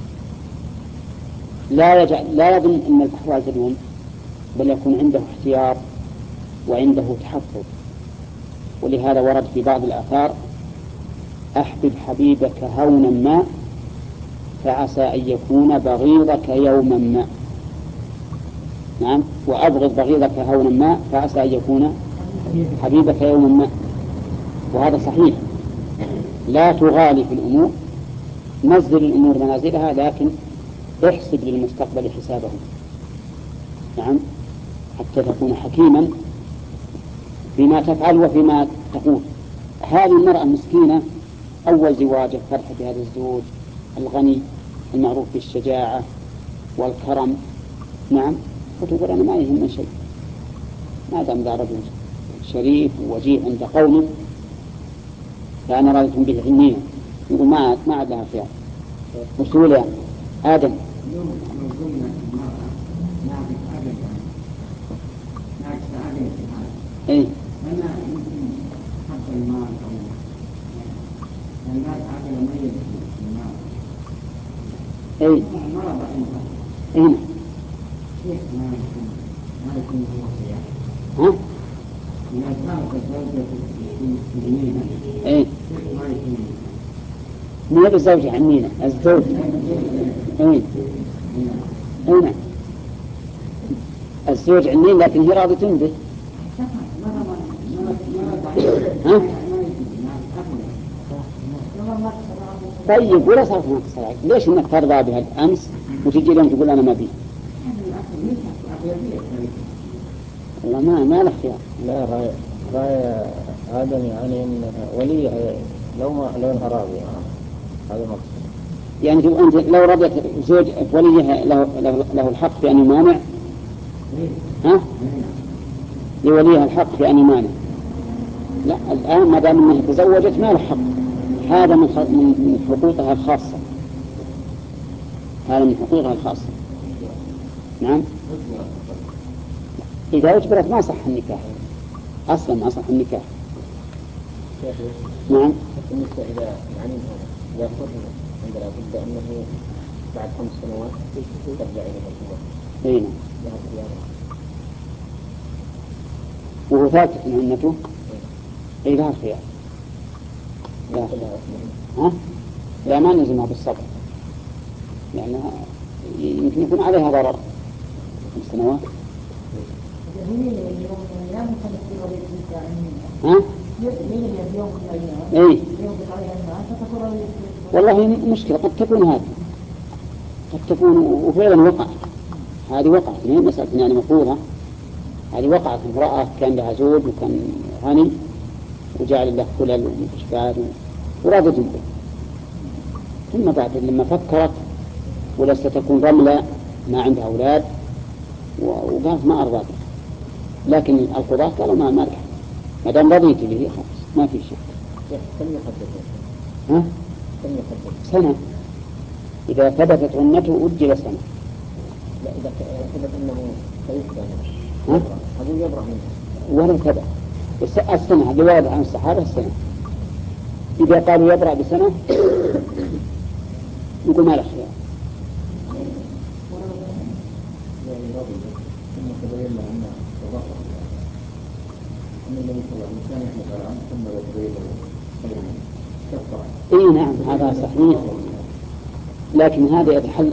Speaker 1: لا يجعل لا يظن أن الأحوال تدوم، بل يكون عنده احتياط وعنده تحفظ. ولهذا ورد في بعض الآثار أحبب حبيبك هونا ما فعسى أن يكون بغيضك يوما ما. نعم، وأبغض بغيضك هونا ما فعسى أن يكون حبيبك يوما ما. وهذا صحيح، لا تغالي في الأمور، نزل الأمور منازلها، لكن احسب للمستقبل حسابه. نعم، حتى تكون حكيما فيما تفعل وفيما تقول. هذه المرأة المسكينة أول زواجه فرح بهذا الزوج الغني المعروف بالشجاعة والكرم، نعم، فتقول أنا ما يهم شيء ما دام ذا رجل شريف ووجيه عند قومه فأنا راضيتهم به عنينا. يقول ما ما عاد لها خيار. وصول يا آدم إيه إيه إيه ها إيه مو بالزوجة عنينا الزوج إيه إيه الزوج عنين لكن هي راضية به. ها؟ طيب ولا صارت ناقصة، ليش انك ترضى بها الامس وتجي اليوم تقول انا ما بي؟ والله ما ما له خيار.
Speaker 3: لا راي راي آدم يعني ان ولي لو ما لو انها راضية هذا مقصود.
Speaker 1: يعني تقول انت لو رضيت زوج وليها له, له, له الحق في ان يمانع، ها؟ لوليها الحق في ان يمانع. لا الآن ما دام أنها تزوجت ما له حق، هذا من من حقوقها الخاصة، هذا من حقوقها الخاصة. نعم، إذا أجبرت ما صح النكاح أصلا، ما صح النكاح. نعم.
Speaker 2: بالنسبة إلى يعني إذا فرنا عندنا بد أنه بعد خمس سنوات ترجع إلى الزواج.
Speaker 1: أين؟ وهو ثابت من عنته إيه لها الخيار. لا ها؟ لا ما نلزمها بالصبر لأنها يعني يمكن يكون عليها ضرر خمس سنوات. ها؟ إيه؟ والله مشكلة قد تكون هذه قد تكون وفعلا وقعت هذه وقعت هي مسألة يعني مفروضة. هذه وقعت امرأة كان لها زوج وكان غني وجعل له كل المستشفيات وراد جنبه، ثم بعد لما فكرت ولست تكون رملة ما عندها أولاد وقالت ما أرضى، لكن القضاة قالوا ما مالك ما دام رضيت به خلاص ما في شيء.
Speaker 2: كم يحدث؟
Speaker 1: ها؟
Speaker 2: كم يحدث؟
Speaker 1: سنة إذا ثبتت عنته أجل سنة.
Speaker 2: لا إذا ثبت أنه سيفتى
Speaker 1: ها؟
Speaker 2: هذا يبرأ منه
Speaker 1: ولا ثبت السنة لوارد عن الصحابة السنة. إذا قالوا يبرأ بسنة يقول ما له خيار. اي نعم هذا صحيح، لكن هذا يتحل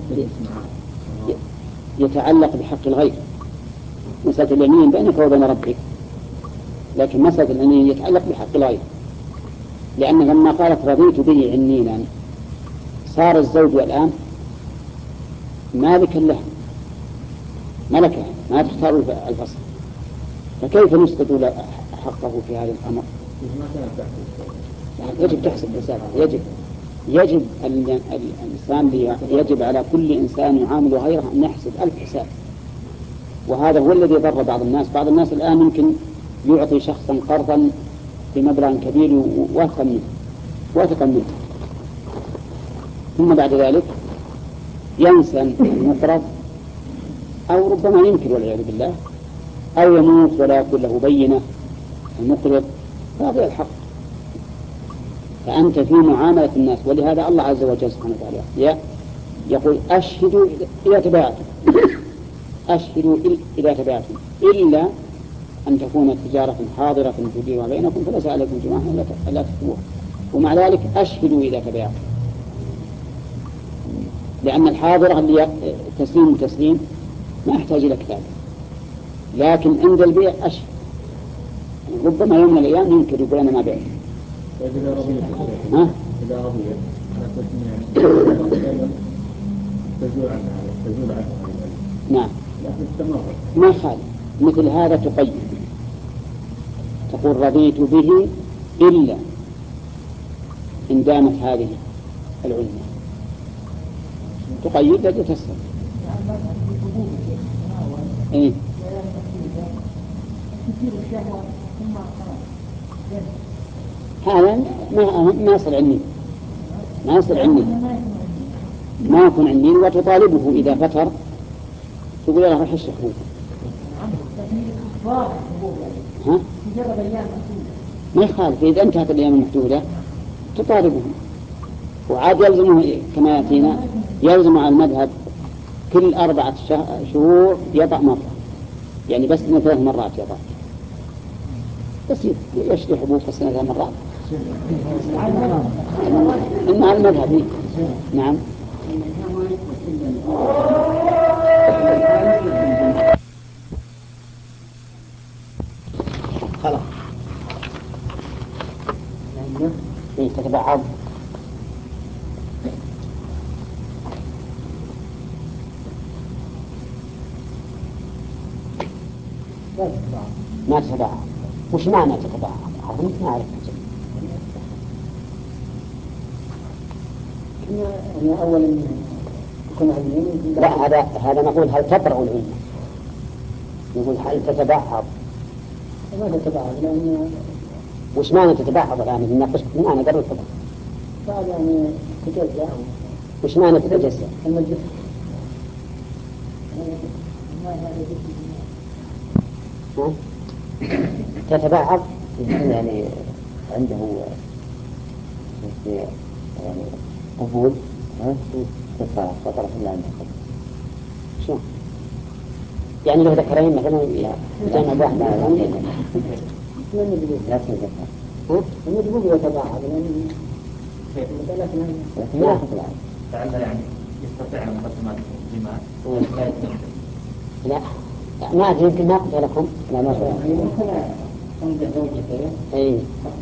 Speaker 1: يتعلق بحق الغير. مسألة اليمين بينك وبين ربك، لكن مسألة اليمين يتعلق بحق الغير، لأن لما قالت رضيت به عنينا صار الزوج الآن مالكا له ملكه ما تختار الفصل، فكيف نسقط حقه في هذا الأمر؟ يجب تحسب حسابه. يجب يجب الإنسان يجب على كل إنسان يعامل غيره أن يحسب ألف حساب، وهذا هو الذي ضر بعض الناس. بعض الناس الآن يمكن يعطي شخصا قرضا بمبلغ كبير واثقا منه واثقا منه ثم بعد ذلك ينسى المقرض أو ربما ينكر والعياذ بالله أو يموت ولا يكون له بينة المقرض، فهذا الحق. فأنت في معاملة الناس، ولهذا الله عز وجل سبحانه وتعالى يقول أشهدوا إذا تبايعتم أشهدوا إذا تبايعتم إلا أن تكون تجارة حاضرة تديرها بينكم فليس عليكم جناح ألا تكتبوها، ومع ذلك أشهدوا إذا تبايعتم، لأن الحاضرة اللي تسليم تسليم ما يحتاج إلى كتابة، لكن عند البيع أشهد. ربما يوم من الأيام ينكر يقول أنا ما بعت.
Speaker 3: إذا رضيت
Speaker 1: ها؟
Speaker 3: إذا رضيت أنا كنت يعني تزول عنها تزول عنها
Speaker 1: نعم
Speaker 3: لكن استمر
Speaker 1: ما يخالف. مثل هذا تقيد تقول رضيت به إلا إن دامت هذه العلة، تقيد لجي تسلم. إيه؟ هذا ما ما يصل عني ما يصل عني ما يكون عني، وتطالبه إذا فتر تقول له رح الشيخ ها؟ ما يخالف إذا انتهت الأيام المحدودة تطالبه، وعاد يلزمه كما يأتينا يلزم على المذهب كل أربعة شهور يضع مرة، يعني بس من ثلاث مرات يضع، بس يشتري حبوب في السنة ثلاث مرات. إن على المذهب. نعم. خلاص. إيه تتبعض. ما تتبعض. وش معنى تتبعض؟ أظن ما أعرف.
Speaker 2: هي أولا يكون علمين.
Speaker 1: لا هذا هذا نقول هل تبرأ العلم؟ نقول هل تتبعض؟
Speaker 2: ما تتبعض لأن
Speaker 1: وش معنى تتبعض الآن؟ نناقش معنى قبل الفضل.
Speaker 2: بعد يعني تجزأ.
Speaker 1: وش معنى تتجزأ؟
Speaker 2: المجلس.
Speaker 1: تتبعض يعني عنده يعني قبول ها تطلع تطلع في عنده شو يعني لو ذكرين مثلا جمع واحد
Speaker 2: لا تنذكر المجبوب يتباعد
Speaker 1: لا
Speaker 4: لعل يعني يستطيع مقدمات الجماع
Speaker 1: لا ما أدري يمكن ما قلت لكم لا ما
Speaker 3: عند زوجته
Speaker 1: اي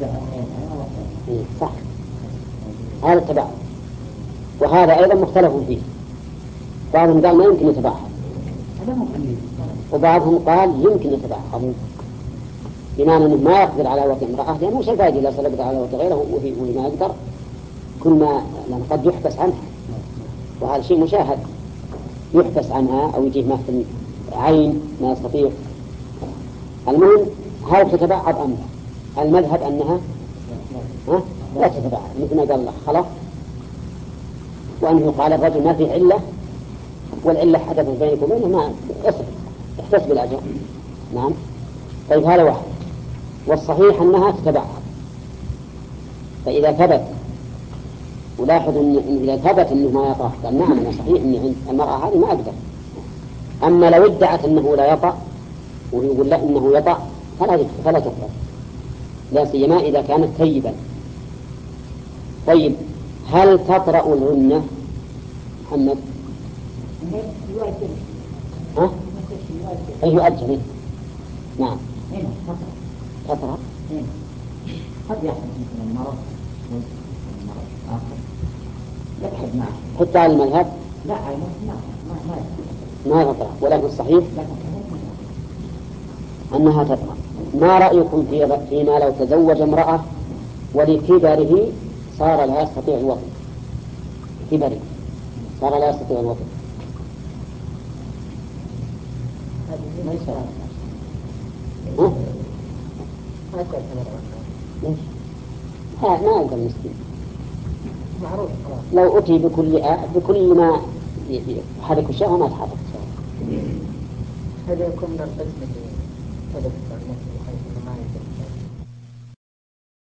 Speaker 1: صح هذا التباعد وهذا أيضا مختلف فيه بعضهم قال ما يمكن يتباعد وبعضهم قال يمكن يتباعد بمعنى أنه ما يقدر على وطئ امرأة لأنه مش الفائدة إذا سلبت على وطئ غيره وهي ما يقدر كل ما لأن قد يحبس عنها وهذا شيء مشاهد يحبس عنها أو يجيه مثل عين ما يستطيع. المهم هل تتباعد أم لا؟ المذهب أنها ها؟ لا تتباعد مثل ما قال الله خلق وأنه قال الرجل ما فيه علة والعلة حدثت بينكم وبينه ما يصف يحتسب بالأجر. نعم طيب هذا واحد. والصحيح أنها تتباعد فإذا ثبت ولاحظ إن إذا ثبت أنه ما يطأ قال نعم أنا صحيح أن عند المرأة هذه ما أقدر. أما لو ادعت أنه لا يطأ ويقول لا إنه يطأ فلا فلا تقبل لا سيما إذا كانت طيبا. طيب هل تطرأ الغنة محمد؟ ها؟ أي يؤجل نعم تطرأ
Speaker 4: قد يحدث مثل المرض والمرض آخر يبحث معه
Speaker 1: حتى على المذهب
Speaker 4: لا ما ما ما
Speaker 1: ما تطرأ ولكن الصحيح أنها تطرأ. ما رأيكم في فيما لو تزوج امرأة ولكبره صار لا يستطيع الوطن كبره صار لا يستطيع الوطن
Speaker 2: ما يصير
Speaker 1: ها؟
Speaker 2: ما يصير
Speaker 1: ليش؟ ها ما يقدر مسكين
Speaker 2: معروف
Speaker 1: لو أتي بكل آه بكل ما يحرك الشهوة ما تحرك الشهوة.
Speaker 2: هذا يكون من القسم هذا